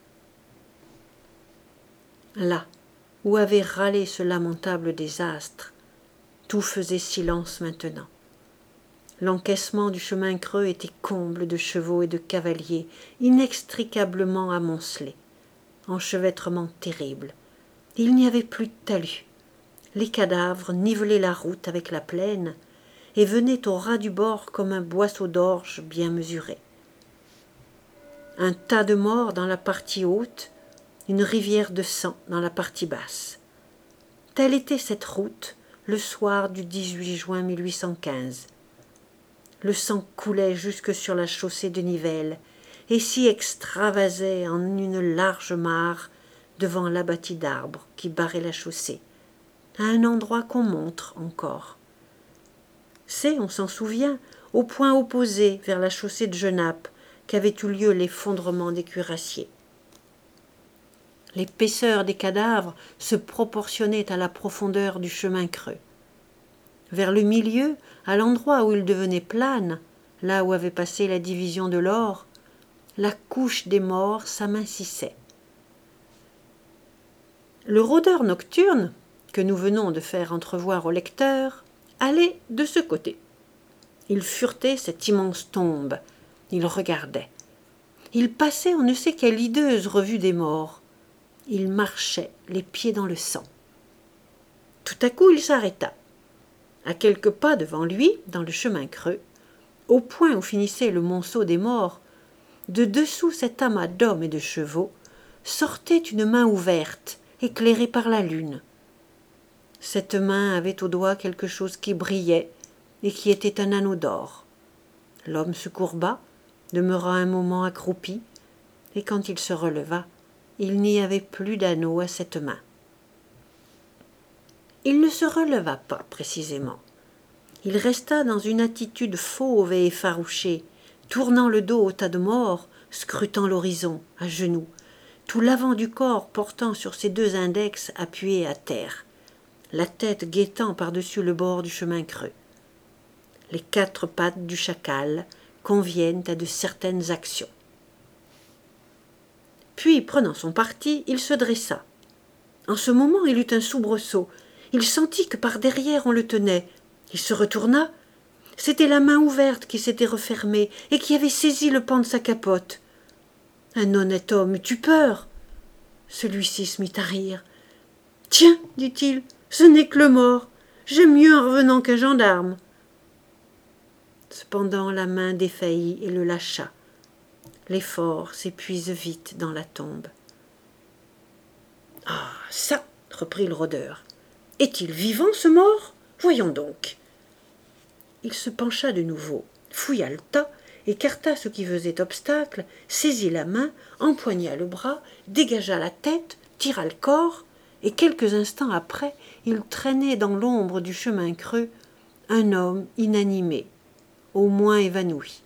[SPEAKER 1] Là où avait râlé ce lamentable désastre, tout faisait silence maintenant. L'encaissement du chemin creux était comble de chevaux et de cavaliers inextricablement amoncelés, enchevêtrement terrible. Il n'y avait plus de talus. Les cadavres nivelaient la route avec la plaine et venaient au ras du bord comme un boisseau d'orge bien mesuré. Un tas de morts dans la partie haute, une rivière de sang dans la partie basse. Telle était cette route le soir du 18 juin 1815. Le sang coulait jusque sur la chaussée de Nivelles et s'y extravasait en une large mare devant l'abatis d'arbres qui barrait la chaussée, à un endroit qu'on montre encore. C'est, on s'en souvient, au point opposé vers la chaussée de Genappe qu'avait eu lieu l'effondrement des cuirassiers. L'épaisseur des cadavres se proportionnait à la profondeur du chemin creux. Vers le milieu, à l'endroit où il devenait plane, là où avait passé la division de l'or, la couche des morts s'amincissait. Le rôdeur nocturne, que nous venons de faire entrevoir au lecteur, allait de ce côté. Il furetait cette immense tombe. Il regardait. Il passait on ne sait quelle hideuse revue des morts. Il marchait, les pieds dans le sang. Tout à coup, il s'arrêta. À quelques pas devant lui, dans le chemin creux, au point où finissait le monceau des morts, de dessous cet amas d'hommes et de chevaux, sortait une main ouverte, éclairée par la lune. Cette main avait au doigt quelque chose qui brillait et qui était un anneau d'or. L'homme se courba, demeura un moment accroupi, et quand il se releva, il n'y avait plus d'anneau à cette main. Il ne se releva pas précisément. Il resta dans une attitude fauve et effarouchée, tournant le dos au tas de morts, scrutant l'horizon, à genoux, tout l'avant du corps portant sur ses deux index appuyés à terre, la tête guettant par-dessus le bord du chemin creux. Les quatre pattes du chacal conviennent à de certaines actions. Puis, prenant son parti, il se dressa. En ce moment, il eut un soubresaut. Il sentit que par derrière on le tenait. Il se retourna. C'était la main ouverte qui s'était refermée et qui avait saisi le pan de sa capote. Un honnête homme eut peur. Celui-ci se mit à rire. « Tiens, dit-il, ce n'est que le mort. J'aime mieux en revenant qu'un gendarme. » Cependant la main défaillit et le lâcha. L'effort s'épuise vite dans la tombe. « Ah, ça !» reprit le rôdeur. « Est-il vivant, ce mort ? Voyons donc. » Il se pencha de nouveau, fouilla le tas, écarta ce qui faisait obstacle, saisit la main, empoigna le bras, dégagea la tête, tira le corps, et quelques instants après, il traînait dans l'ombre du chemin creux un homme inanimé, au moins évanoui.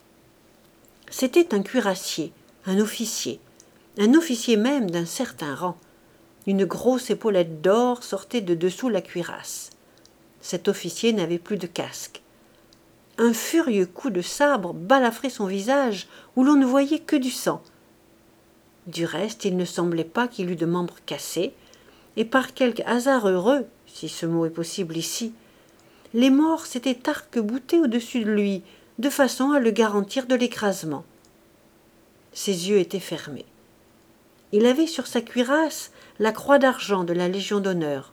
[SPEAKER 1] C'était un cuirassier, un officier même d'un certain rang. Une grosse épaulette d'or sortait de dessous la cuirasse. Cet officier n'avait plus de casque. Un furieux coup de sabre balafrait son visage où l'on ne voyait que du sang. Du reste, il ne semblait pas qu'il eût de membres cassés, et par quelque hasard heureux, si ce mot est possible ici, les morts s'étaient arc-boutés au-dessus de lui, de façon à le garantir de l'écrasement. Ses yeux étaient fermés. Il avait sur sa cuirasse la croix d'argent de la Légion d'honneur.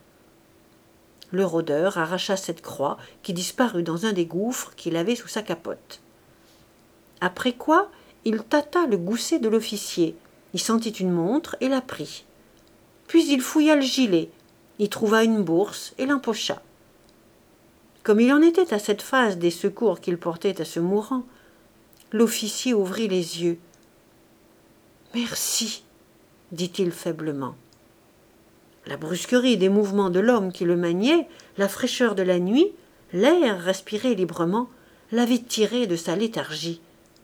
[SPEAKER 1] Le rôdeur arracha cette croix qui disparut dans un des gouffres qu'il avait sous sa capote. Après quoi, il tâta le gousset de l'officier, y sentit une montre et la prit. Puis il fouilla le gilet, y trouva une bourse et l'empocha. Comme il en était à cette phase des secours qu'il portait à ce mourant, l'officier ouvrit les yeux. « Merci, » dit-il faiblement. La brusquerie des mouvements de l'homme qui le maniait, la fraîcheur de la nuit, l'air respiré librement, l'avaient tiré de sa léthargie.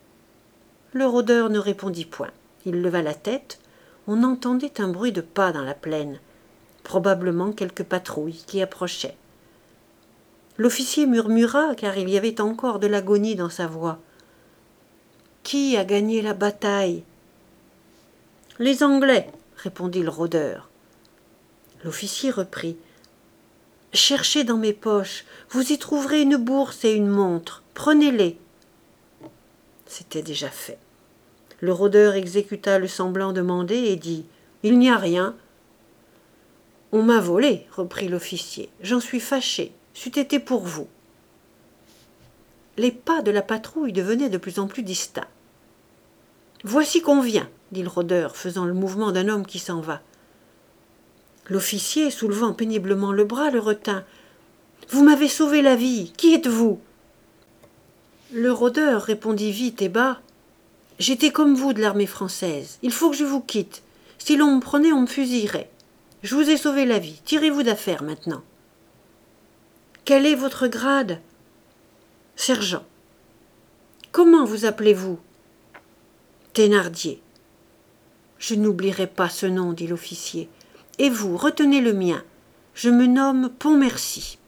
[SPEAKER 1] Le rôdeur ne répondit point. Il leva la tête. On entendait un bruit de pas dans la plaine, probablement quelque patrouille qui approchait. L'officier murmura, car il y avait encore de l'agonie dans sa voix. « Qui a gagné la bataille ?»« Les Anglais, » répondit le rôdeur. L'officier reprit. « Cherchez dans mes poches, vous y trouverez une bourse et une montre. Prenez-les. » C'était déjà fait. Le rôdeur exécuta le semblant demandé et dit « Il n'y a rien. »« On m'a volé, » reprit l'officier. « J'en suis fâché. C'eût été pour vous. » Les pas de la patrouille devenaient de plus en plus distincts. « Voici qu'on vient, » dit le rôdeur, faisant le mouvement d'un homme qui s'en va. L'officier, soulevant péniblement le bras, le retint. « Vous m'avez sauvé la vie. Qui êtes-vous » Le rôdeur répondit vite et bas. « J'étais comme vous de l'armée française. Il faut que je vous quitte. Si l'on me prenait, on me fusillerait. Je vous ai sauvé la vie. Tirez-vous d'affaire maintenant. Quel est votre grade? Sergent. Comment vous appelez-vous? Thénardier. Je n'oublierai pas ce nom, dit l'officier. Et vous, retenez le mien. Je me nomme Pontmercy.